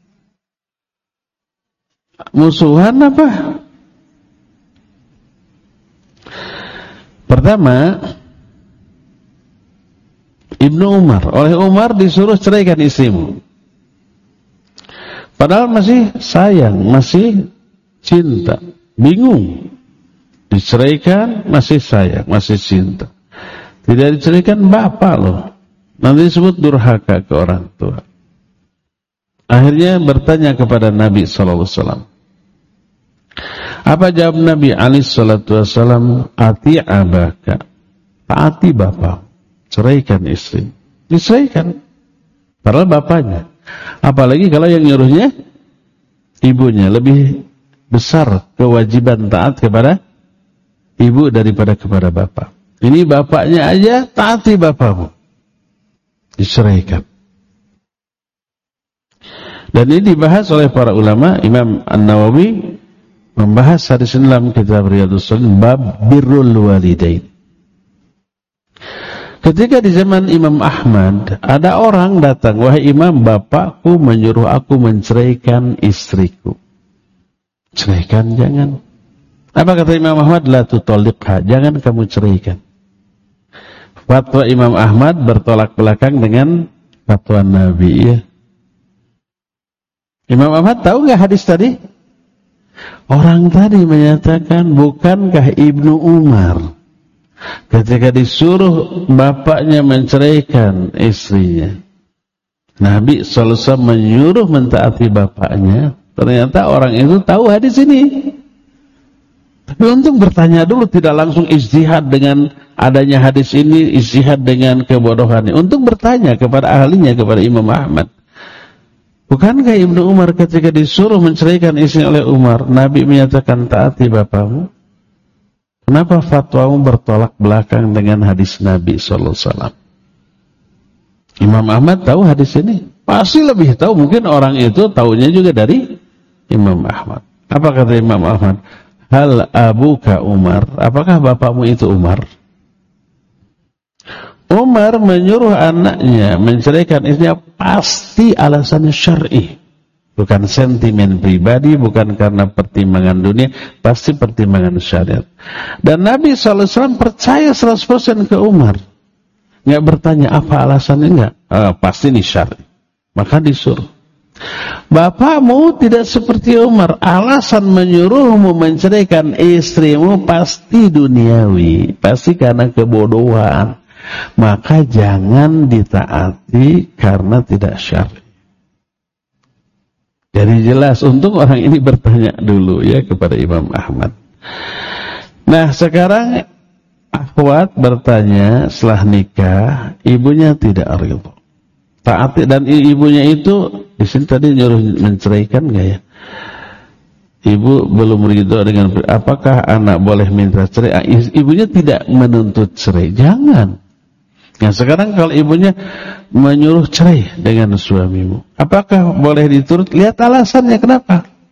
Musuhan apa? Pertama, Ibnu Umar, oleh Umar disuruh ceraikan istrimu. Padahal masih sayang, masih cinta, bingung. Diceraikan, masih sayang, masih cinta. Tidak diceraikan, bapak loh. Nanti disebut durhaka ke orang tua. Akhirnya bertanya kepada Nabi sallallahu alaihi wasallam. Apa jawab Nabi alaihi salatu wasallam? Ati abaka, taati bapak. Ceraikan istri. Diceraikan. Padahal bapaknya. Apalagi kalau yang nyuruhnya ibunya. Lebih besar kewajiban taat kepada ibu daripada kepada bapak. Ini bapaknya aja, taati bapakmu. Diceraikan. Dan ini dibahas oleh para ulama. Imam An-Nawawi membahas hadis ini dalam kitab Riyadhus Shalihin bab birrul walidain. Ketika di zaman Imam Ahmad, ada orang datang, wahai imam, bapakku menyuruh aku menceraikan istriku. Ceraikan, jangan. Apa kata Imam Ahmad? La tutalliqha, jangan kamu ceraikan. Fatwa Imam Ahmad bertolak belakang dengan fatwa Nabi. Ya. Imam Ahmad tahu nggak hadis tadi? Orang tadi menyatakan, bukankah Ibnu Umar ketika disuruh bapaknya menceraikan istrinya, Nabi sallallahu alaihi wasallam menyuruh mentaati bapaknya. Ternyata orang itu tahu hadis ini. Tapi untung bertanya dulu, tidak langsung ijtihad dengan adanya hadis ini, ijtihad dengan kebodohan. Untung bertanya kepada ahlinya, kepada Imam Ahmad. Bukankah Ibnu Umar ketika disuruh menceraikan istri oleh Umar, Nabi menyatakan taati bapakmu? Kenapa fatwamu bertolak belakang dengan hadis Nabi sallallahu alaihi wasallam? Imam Ahmad tahu hadis ini? Pasti lebih tahu. Mungkin orang itu tahunya juga dari Imam Ahmad. Apa kata Imam Ahmad? Hal abuka Umar? Apakah bapakmu itu Umar? Umar menyuruh anaknya menceraikan istrinya pasti alasannya syar'i. Bukan sentimen pribadi, bukan karena pertimbangan dunia, pasti pertimbangan syariat. Dan Nabi sallallahu alaihi wasallam percaya seratus persen ke Umar. Nggak bertanya apa alasannya, enggak. Ah, pasti ini syar'i. Maka disuruh. Bapakmu tidak seperti Umar. Alasan menyuruhmu menceraikan istrimu pasti duniawi. Pasti karena kebodohan. Maka jangan ditaati karena tidak syar'i. Jadi jelas, untung orang ini bertanya dulu ya kepada Imam Ahmad. Nah sekarang akhwat bertanya setelah nikah, ibunya tidak ridho. Taati, dan ibunya itu di sini tadi nyuruh menceraikan nggak ya? Ibu belum ridho dengan, apakah anak boleh minta cerai? Ibunya tidak menuntut cerai, jangan. Nah sekarang kalau ibunya menyuruh cerai dengan suamimu, apakah boleh diturut? Lihat alasannya kenapa.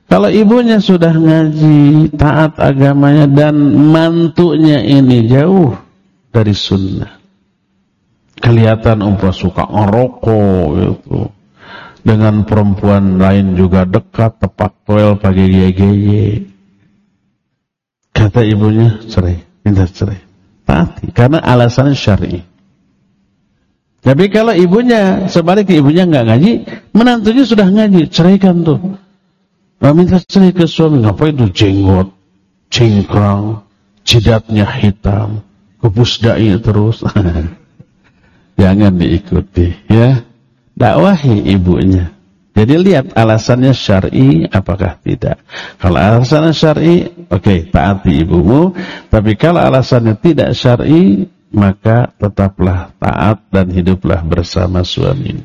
Kalau ibunya sudah ngaji, taat agamanya, dan mantunya ini jauh dari sunnah, kelihatan umpah suka ngerokok gitu, dengan perempuan lain juga dekat, tepak toel pakai geye-geye, kata ibunya cerai, minta cerai, taati karena alasan syar'i. Tapi kalau ibunya sebaliknya, ibunya nggak ngaji, menantunya sudah ngaji, ceraikan tuh. Nah, minta cerai ke suami, ngapa itu jenggot, cingkrang, jidatnya hitam, kepusdai terus. Jangan diikuti, ya. Dakwahi ibunya. Jadi lihat alasannya syar'i apakah tidak. Kalau alasannya syar'i, oke, okay, taati ibumu. Tapi kalau alasannya tidak syar'i, maka tetaplah taat dan hiduplah bersama suami.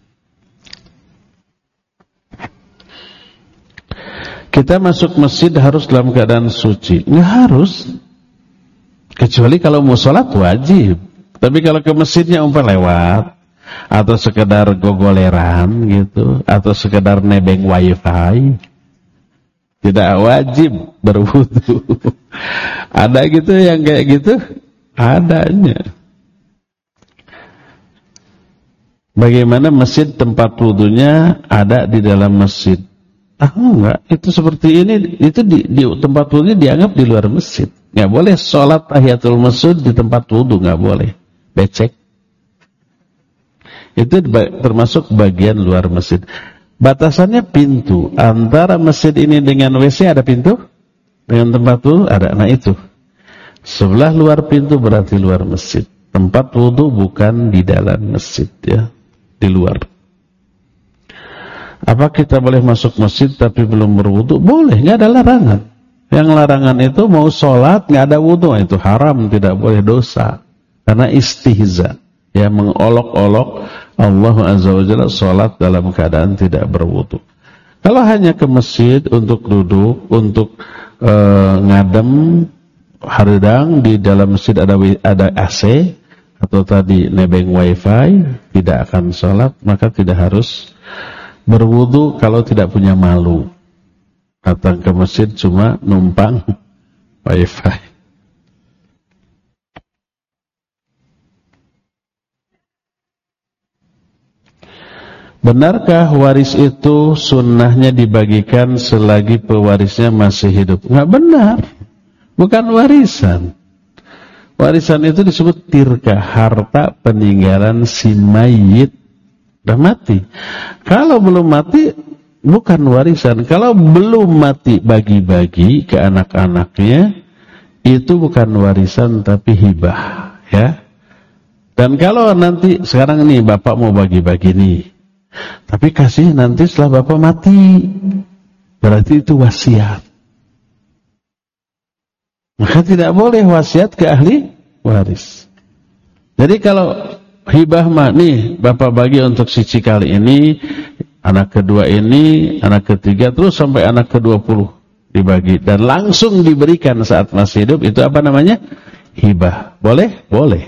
Kita masuk masjid harus dalam keadaan suci. Nggak harus. Kecuali kalau mau sholat wajib. Tapi kalau ke masjidnya umpah lewat, atau sekedar gogoleran gitu, atau sekedar nebeng wifi, tidak wajib berwudu. Ada gitu yang kayak gitu? Adanya. Bagaimana masjid tempat wudunya ada di dalam masjid? Ah enggak, itu seperti ini, itu di, di tempat wudunya dianggap di luar masjid. Nggak boleh sholat tahiyatul masjid di tempat wudu, nggak boleh. Becek. Itu termasuk bagian luar masjid. Batasannya pintu. Antara masjid ini dengan W C ada pintu? Dengan tempat wudu ada. Nah itu. Sebelah luar pintu berarti luar masjid. Tempat wudu bukan di dalam masjid, ya. Di luar. Apa kita boleh masuk masjid tapi belum berwudu? Boleh, nggak ada larangan. Yang larangan itu mau sholat nggak ada wudu, itu haram, tidak boleh, dosa. Karena istihza, ya, mengolok-olok Allah Azza wa Jalla sholat dalam keadaan tidak berwudu. Kalau hanya ke masjid untuk duduk, untuk e, ngadem, haridang, di dalam masjid ada ada A C atau tadi nebeng wifi, tidak akan sholat, maka tidak harus berwudu kalau tidak punya malu. Datang ke masjid cuma numpang wifi. Benarkah waris itu sunnahnya dibagikan selagi pewarisnya masih hidup? Nggak benar. Bukan warisan. Warisan itu disebut tirkah, harta peninggalan si mayit. Udah mati. Kalau belum mati, bukan warisan. Kalau belum mati, bagi-bagi ke anak-anaknya, itu bukan warisan tapi hibah, ya. Dan kalau nanti sekarang nih bapak mau bagi-bagi nih, tapi kasih nanti setelah bapak mati, berarti itu wasiat. Maka tidak boleh wasiat ke ahli waris. Jadi kalau hibah mah nih bapak bagi untuk siji kali ini, anak kedua ini, anak ketiga, terus sampai anak ke dua puluh dibagi dan langsung diberikan saat masih hidup, itu apa namanya? Hibah. Boleh? Boleh.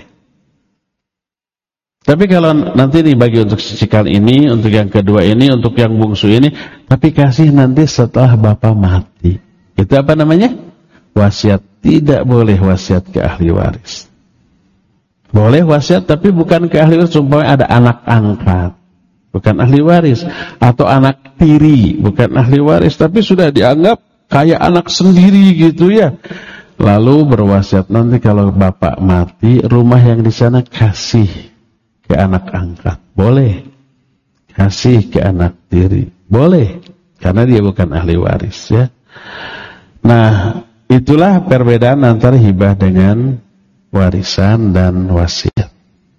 Tapi kalau nanti nih bagi untuk cicikan ini, untuk yang kedua ini, untuk yang bungsu ini, tapi kasih nanti setelah bapak mati, itu apa namanya? Wasiat. Tidak boleh wasiat ke ahli waris. Boleh wasiat tapi bukan ke ahli waris, umpamanya ada anak angkat, bukan ahli waris, atau anak tiri, bukan ahli waris, tapi sudah dianggap kayak anak sendiri gitu, ya. Lalu berwasiat, nanti kalau bapak mati, rumah yang di sana kasih ke anak angkat, boleh. Kasih ke anak tiri, boleh, karena dia bukan ahli waris, ya. Nah, itulah perbedaan antara hibah dengan warisan dan wasiat.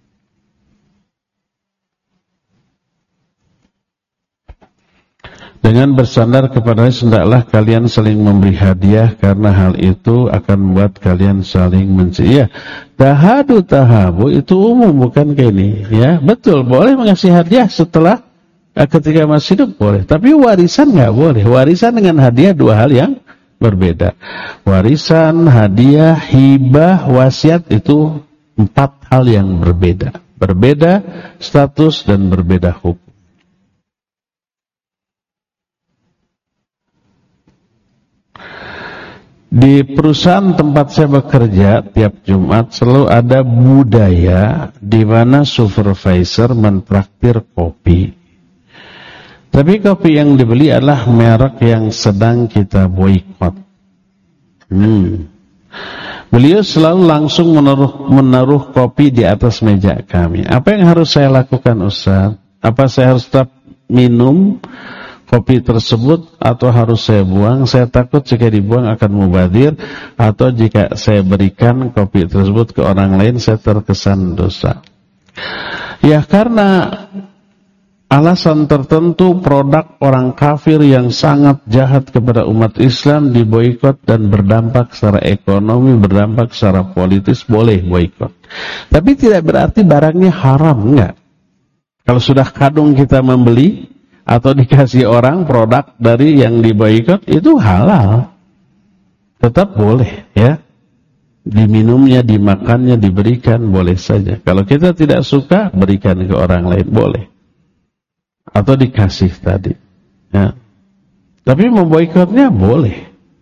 Dengan bersandar kepadanya, hendaklah kalian saling memberi hadiah, karena hal itu akan membuat kalian saling mencintai. Ya, tahadu tahabu itu umum, bukan kayak ini. Ya, betul, boleh mengasih hadiah setelah ketika masih hidup, boleh. Tapi warisan nggak boleh. Warisan dengan hadiah dua hal yang berbeda. Warisan, hadiah, hibah, wasiat itu empat hal yang berbeda. Berbeda status dan berbeda hukum. Di perusahaan tempat saya bekerja tiap Jumat selalu ada budaya di mana supervisor mentraktir kopi. Tapi kopi yang dibeli adalah merek yang sedang kita boikot. Hmm. Beliau selalu langsung menaruh, menaruh kopi di atas meja kami. Apa yang harus saya lakukan, Ustaz? Apa saya harus tetap minum kopi tersebut atau harus saya buang? Saya takut jika dibuang akan mubadir, atau jika saya berikan kopi tersebut ke orang lain saya terkesan dosa. Ya, karena alasan tertentu produk orang kafir yang sangat jahat kepada umat Islam diboikot dan berdampak secara ekonomi, berdampak secara politis, boleh boikot. Tapi tidak berarti barangnya haram, enggak. Kalau sudah kadung kita membeli atau dikasih orang produk dari yang diboikot, itu halal. Tetap boleh, ya. Diminumnya, dimakannya, diberikan, boleh saja. Kalau kita tidak suka, berikan ke orang lain, boleh. Atau dikasih tadi, ya. Tapi memboikotnya boleh,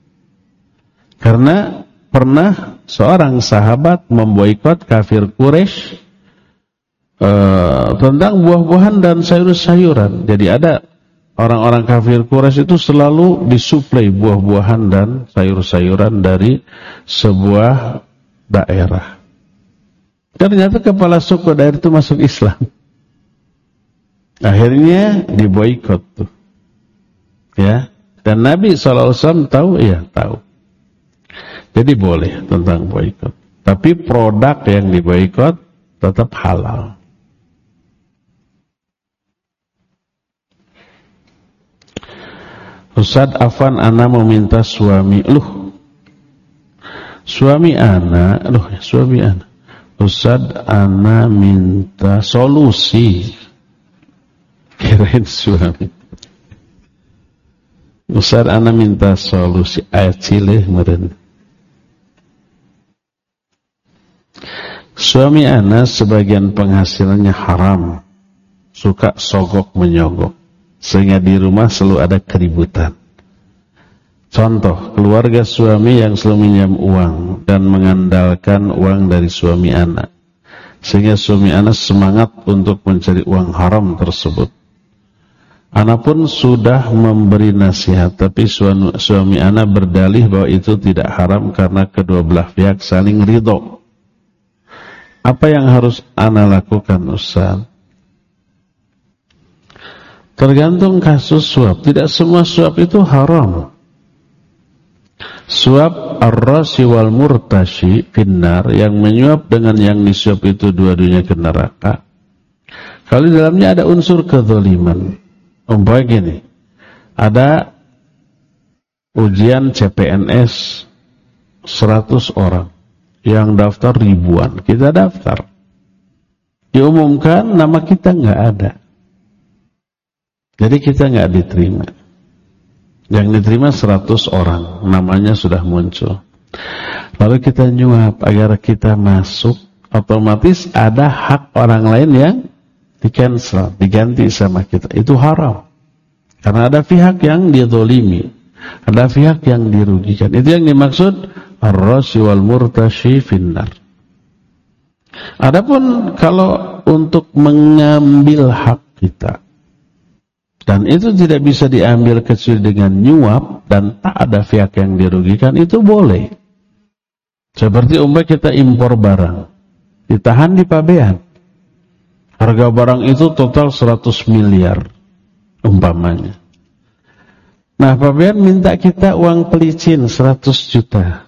karena pernah seorang sahabat memboikot kafir Quraisy uh, tentang buah-buahan dan sayur-sayuran. Jadi ada orang-orang kafir Quraisy itu selalu disuplai buah-buahan dan sayur-sayuran dari sebuah daerah. Ternyata kepala suku daerah itu masuk Islam. Akhirnya diboikot tuh, ya. Dan Nabi shallallahu alaihi wasallam tahu, ya tahu. Jadi boleh tentang boikot. Tapi produk yang diboikot tetap halal. Ustaz, afan ana meminta suami, loh, suami ana, loh, suami ana. Ustaz, ana minta solusi. Kirain suami. Ustaz, ana minta solusi ayat cileh meren. Suami ana sebagian penghasilannya haram, suka sogok menyogok, sehingga di rumah selalu ada keributan. Contoh, keluarga suami yang selalu minjam uang dan mengandalkan uang dari suami ana, sehingga suami ana semangat untuk mencari uang haram tersebut. Ana pun sudah memberi nasihat, tapi suami, suami ana berdalih bahwa itu tidak haram karena kedua belah pihak saling ridho. Apa yang harus ana lakukan, Ustaz? Tergantung kasus suap. Tidak semua suap itu haram. Suap ar-rasi wal murtashi finnar, yang menyuap dengan yang disuap itu dua-duanya ke neraka. Kalau di dalamnya ada unsur kezaliman. Umpamanya gini, ada ujian C P N S seratus orang, yang daftar ribuan, kita daftar. Diumumkan nama kita nggak ada. Jadi kita nggak diterima. Yang diterima seratus orang, namanya sudah muncul. Lalu kita nyuap agar kita masuk, otomatis ada hak orang lain yang di-cancel, diganti sama kita. Itu haram. Karena ada pihak yang dizalimi, ada pihak yang dirugikan. Itu yang dimaksud ar-rasi wal murtashi finnar. Adapun kalau untuk mengambil hak kita, dan itu tidak bisa diambil kecuali dengan nyuap dan tak ada pihak yang dirugikan, itu boleh. Seperti umpamanya kita impor barang, ditahan di pabean. Harga barang itu total seratus miliar umpamanya. Nah, pabean minta kita uang pelicin seratus juta.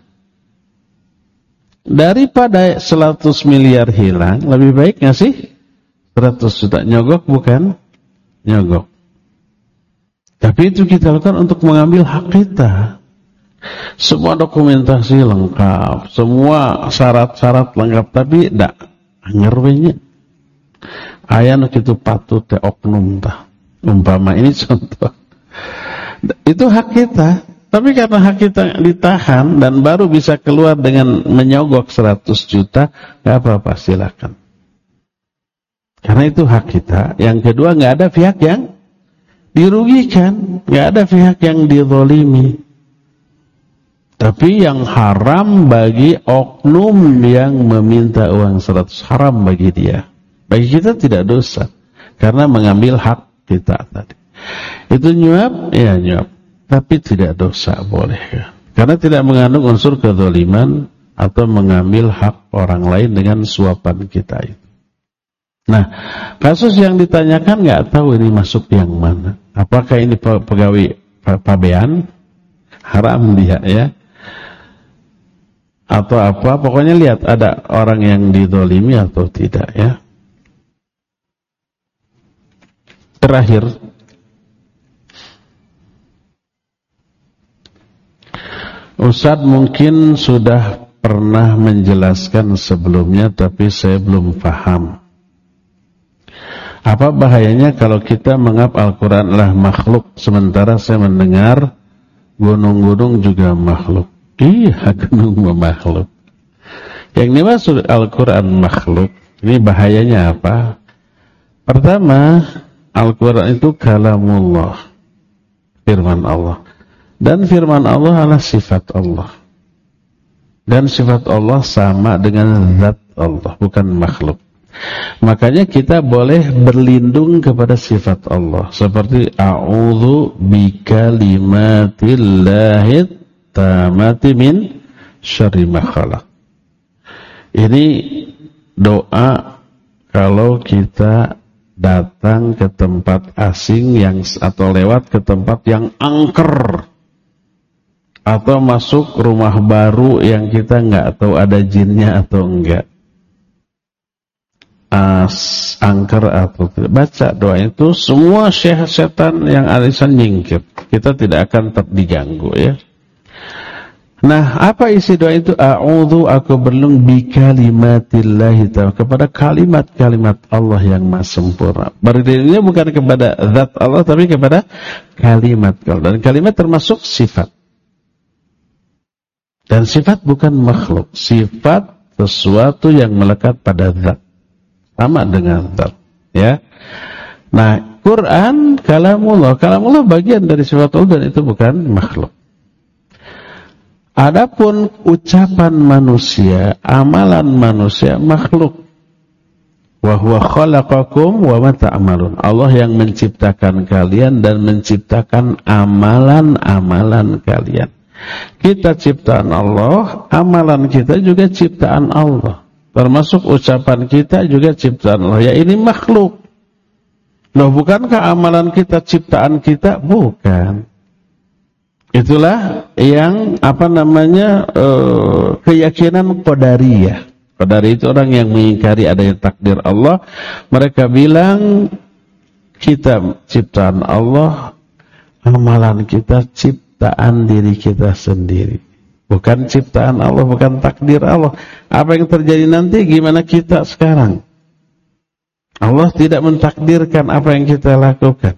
Daripada seratus miliar hilang, lebih baik nggak sih seratus juta? Nyogok bukan? Nyogok. Tapi itu kita lakukan untuk mengambil hak kita. Semua dokumentasi lengkap, semua syarat-syarat lengkap, tapi tidak ngerwenya. Ayah nuk itu patut te oknum tah. Umpama ini contoh. Itu hak kita. Tapi karena hak kita ditahan dan baru bisa keluar dengan menyogok seratus juta, nggak apa-apa, silakan. Karena itu hak kita. Yang kedua, nggak ada pihak yang dirugikan, nggak ada pihak yang dizalimi. Tapi yang haram bagi oknum yang meminta uang seratus, haram bagi dia. Bagi kita tidak dosa, karena mengambil hak kita tadi. Itu nyuap, ya nyuap. Tapi tidak dosa, boleh. Karena tidak mengandung unsur kedzaliman atau mengambil hak orang lain dengan suapan kita itu. Nah, kasus yang ditanyakan nggak tahu ini masuk yang mana. Apakah ini pegawai pabean? Haram dia ya. Atau apa, pokoknya lihat ada orang yang didolimi atau tidak ya. Terakhir, Ustaz mungkin sudah pernah menjelaskan sebelumnya tapi saya belum paham. Apa bahayanya kalau kita menganggap Al-Quran adalah makhluk, sementara saya mendengar gunung-gunung juga makhluk. Iya, gunung makhluk. Yang dimaksud Al-Quran makhluk, ini bahayanya apa? Pertama, Al-Quran itu kalamullah, firman Allah. Dan firman Allah adalah sifat Allah. Dan sifat Allah sama dengan zat Allah, bukan makhluk. Makanya kita boleh berlindung kepada sifat Allah. Seperti a'udzu bikalimatillahi tamati min syarri ma khalaq. Ini doa kalau kita datang ke tempat asing yang atau lewat ke tempat yang angker, atau masuk rumah baru yang kita nggak tahu ada jinnya atau enggak, as angker atau tidak. Baca doa itu, semua syaitan setan yang alisan nyingkir, kita tidak akan terdiganggu ya. Nah, apa isi doa itu? A'udzu, aku berlindung bi kalimatillahi ta'ala, kepada kalimat-kalimat Allah yang maha sempurna. Berlindungnya bukan kepada zat Allah tapi kepada kalimat Allah. Dan kalimat termasuk sifat. Dan sifat bukan makhluk. Sifat sesuatu yang melekat pada zat. Sama dengan zat, ya. Nah, Quran kalamullah, kalamullah bagian dari sifat Allah dan itu bukan makhluk. Adapun ucapan manusia, amalan manusia makhluk. Wa huwa khalaqakum wa ma ta'malun. Allah yang menciptakan kalian dan menciptakan amalan-amalan kalian. Kita ciptaan Allah, amalan kita juga ciptaan Allah. Termasuk ucapan kita juga ciptaan Allah. Ya ini makhluk. Loh, bukankah amalan kita ciptaan kita? Bukan. Itulah yang apa namanya uh, keyakinan qadariyah. Qadariyah itu orang yang mengingkari adanya takdir Allah. Mereka bilang kita ciptaan Allah, amalan kita ciptaan diri kita sendiri. Bukan ciptaan Allah, bukan takdir Allah. Apa yang terjadi nanti, gimana kita sekarang? Allah tidak mentakdirkan apa yang kita lakukan.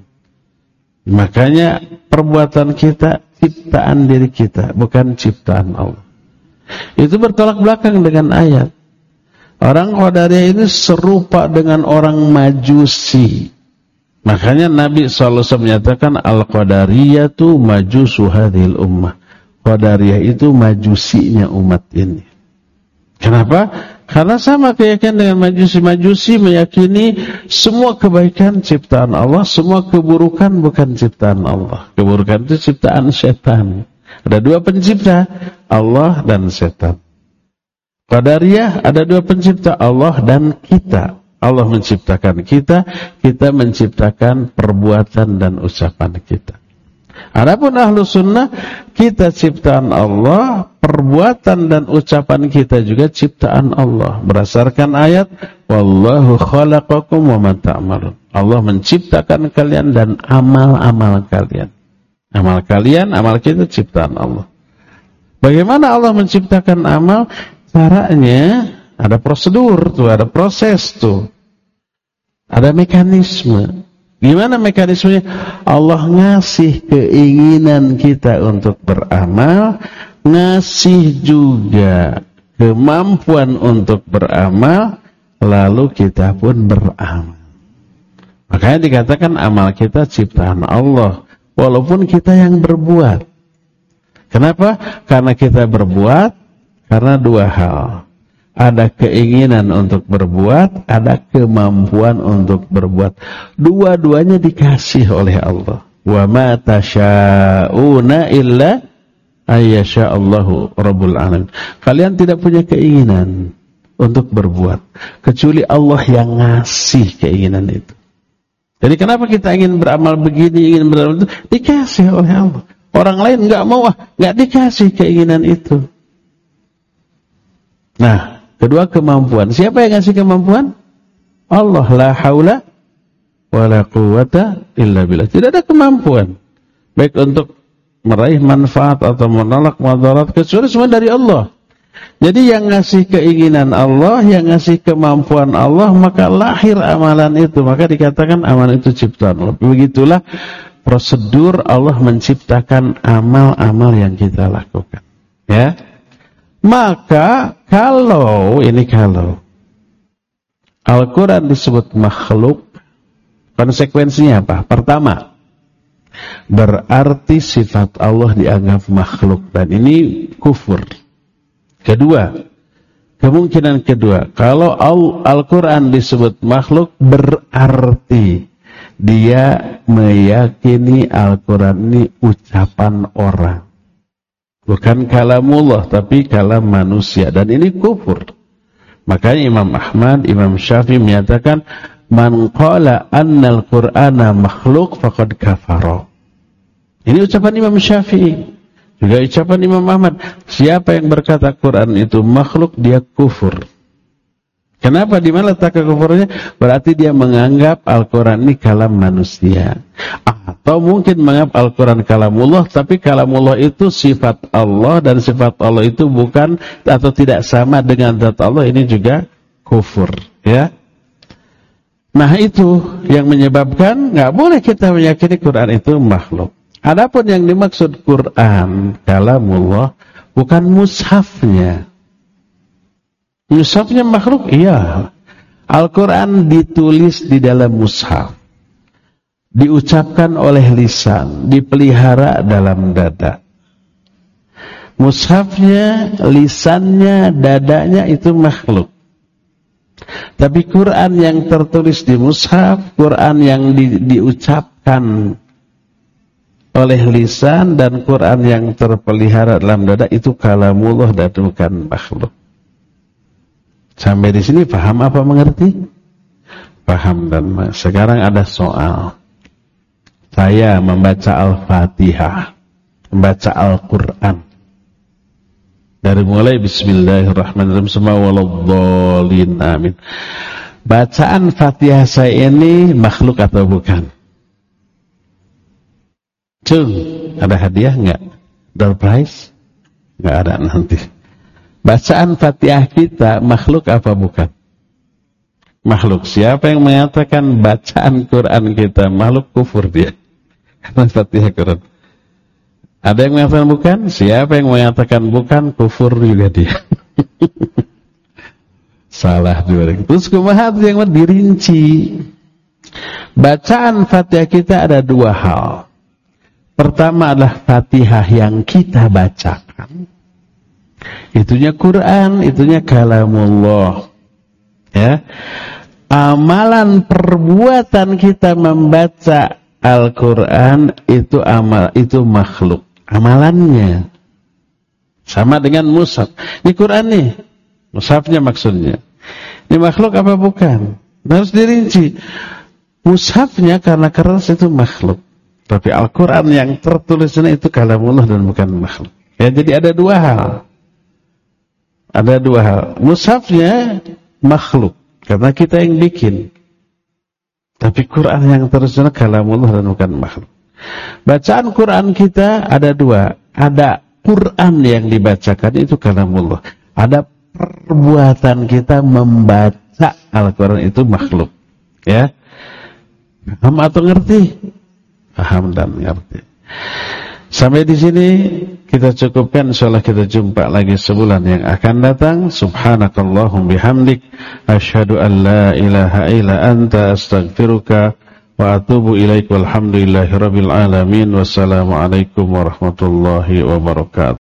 Makanya perbuatan kita ciptaan diri kita, bukan ciptaan Allah. Itu bertolak belakang dengan ayat. Orang Qadariyah ini serupa dengan orang Majusi. Makanya Nabi shallallahu alaihi wasallam menyatakan Al-Qadariyatu majusu hadhil ummah. Qadariyah itu majusinya umat ini. Kenapa? Karena sama keyakinan dengan majusi-majusi, meyakini semua kebaikan ciptaan Allah, semua keburukan bukan ciptaan Allah. Keburukan itu ciptaan setan. Ada dua pencipta, Allah dan setan. Qadariyah ada dua pencipta, Allah dan kita. Allah menciptakan kita, kita menciptakan perbuatan dan ucapan kita. Adapun ahlu sunnah, kita ciptaan Allah, perbuatan dan ucapan kita juga ciptaan Allah. Berdasarkan ayat, wallahu khalaqakum wa ma ta'malun. Allah menciptakan kalian dan amal-amal kalian. Amal kalian, amal kita ciptaan Allah. Bagaimana Allah menciptakan amal? Caranya ada prosedur tuh, ada proses tuh. Ada mekanisme. Gimana mekanismenya? Allah ngasih keinginan kita untuk beramal, ngasih juga kemampuan untuk beramal, lalu kita pun beramal. Makanya dikatakan amal kita ciptaan Allah, walaupun kita yang berbuat. Kenapa? Karena kita berbuat karena dua hal. Ada keinginan untuk berbuat, ada kemampuan untuk berbuat. Dua-duanya dikasih oleh Allah. Wa ma tasyauna illa ayyasha Allahu rabbul alamin. Kalian tidak punya keinginan untuk berbuat kecuali Allah yang ngasih keinginan itu. Jadi kenapa kita ingin beramal begini, ingin beramal itu? Dikasih oleh Allah. Orang lain enggak mau, ah, enggak dikasih keinginan itu. Nah, kedua kemampuan. Siapa yang ngasih kemampuan? Allah. La haula wala quwwata illa billah. Tidak ada kemampuan baik untuk meraih manfaat atau menolak madarat kecuali semua dari Allah. Jadi yang ngasih keinginan Allah, yang ngasih kemampuan Allah, maka lahir amalan itu. Maka dikatakan amalan itu ciptaan Allah. Begitulah prosedur Allah menciptakan amal-amal yang kita lakukan. Ya. Maka kalau ini kalau Al-Quran disebut makhluk, konsekuensinya apa? Pertama, berarti sifat Allah dianggap makhluk, dan ini kufur. Kedua, kemungkinan kedua, kalau Al-Quran disebut makhluk, berarti dia meyakini Al-Quran ini ucapan orang, bukan kalamullah, tapi kalam manusia. Dan ini kufur. Makanya Imam Ahmad, Imam Syafi'i menyatakan, man qala annal Qur'ana makhluk faqad kafara. Ini ucapan Imam Syafi'i. Juga ucapan Imam Ahmad. Siapa yang berkata Quran itu makhluk, dia kufur. Kenapa? Di mana letak kekufurannya? Berarti dia menganggap Al-Quran ini kalam manusia. Atau mungkin menganggap Al-Quran kalamullah, tapi kalamullah itu sifat Allah, dan sifat Allah itu bukan atau tidak sama dengan zat Allah. Ini juga kufur. Ya. Nah, itu yang menyebabkan nggak boleh kita meyakini Quran itu makhluk. Adapun yang dimaksud Quran kalamullah bukan mushafnya. Mushafnya makhluk, iya. Al-Quran ditulis di dalam mushaf, diucapkan oleh lisan, dipelihara dalam dada. Mushafnya, lisannya, dadanya itu makhluk. Tapi Quran yang tertulis di mushaf, Quran yang di, diucapkan oleh lisan, dan Quran yang terpelihara dalam dada itu kalamullah dan bukan makhluk. Sampai di sini paham apa mengerti? Paham. Dan sekarang ada soal. Saya membaca Al-Fatihah, membaca Al-Quran, dari mulai Bismillahirrahmanirrahim semua waladhdallin amin. Bacaan Fatihah saya ini makhluk atau bukan? Cung, ada hadiah enggak? Door prize? Enggak ada nanti. Bacaan Fatihah kita makhluk apa bukan? Makhluk. Siapa yang mengatakan bacaan Quran kita makhluk, kufur dia. Karena Fatihah Quran. Ada yang mengatakan bukan? Siapa yang mengatakan bukan, kufur juga dia. Salah juga. Terus kumaha yang dirinci. Bacaan Fatihah kita ada dua hal. Pertama adalah Fatihah yang kita bacakan. Itunya Quran, itunya kalamullah. Ya. Amalan perbuatan kita membaca Al-Quran itu amal, itu makhluk. Amalannya sama dengan mushaf. Ini Quran nih, mushafnya maksudnya. Ini makhluk apa bukan? Harus dirinci. Mushafnya karena keras itu makhluk. Tapi Al-Quran yang tertulisnya itu kalamullah dan bukan makhluk. Ya, jadi ada dua hal. Ada dua hal. Mushafnya makhluk karena kita yang bikin. Tapi Quran yang tertulisnya kalamullah dan bukan makhluk. Bacaan Quran kita ada dua. Ada Quran yang dibacakan itu kalamullah. Ada perbuatan kita membaca Al-Quran itu makhluk. Ya. Paham atau ngerti? Paham dan ngerti. Sampai di sini kita cukupkan. Insyaallah kita jumpa lagi sebulan yang akan datang. Subhanakallahum bihamdik asyhadu an la ilaha illa anta astaghfiruka wa atubu ilaik walhamdulillahi rabbil alamin. Wassalamualaikum warahmatullahi wabarakatuh.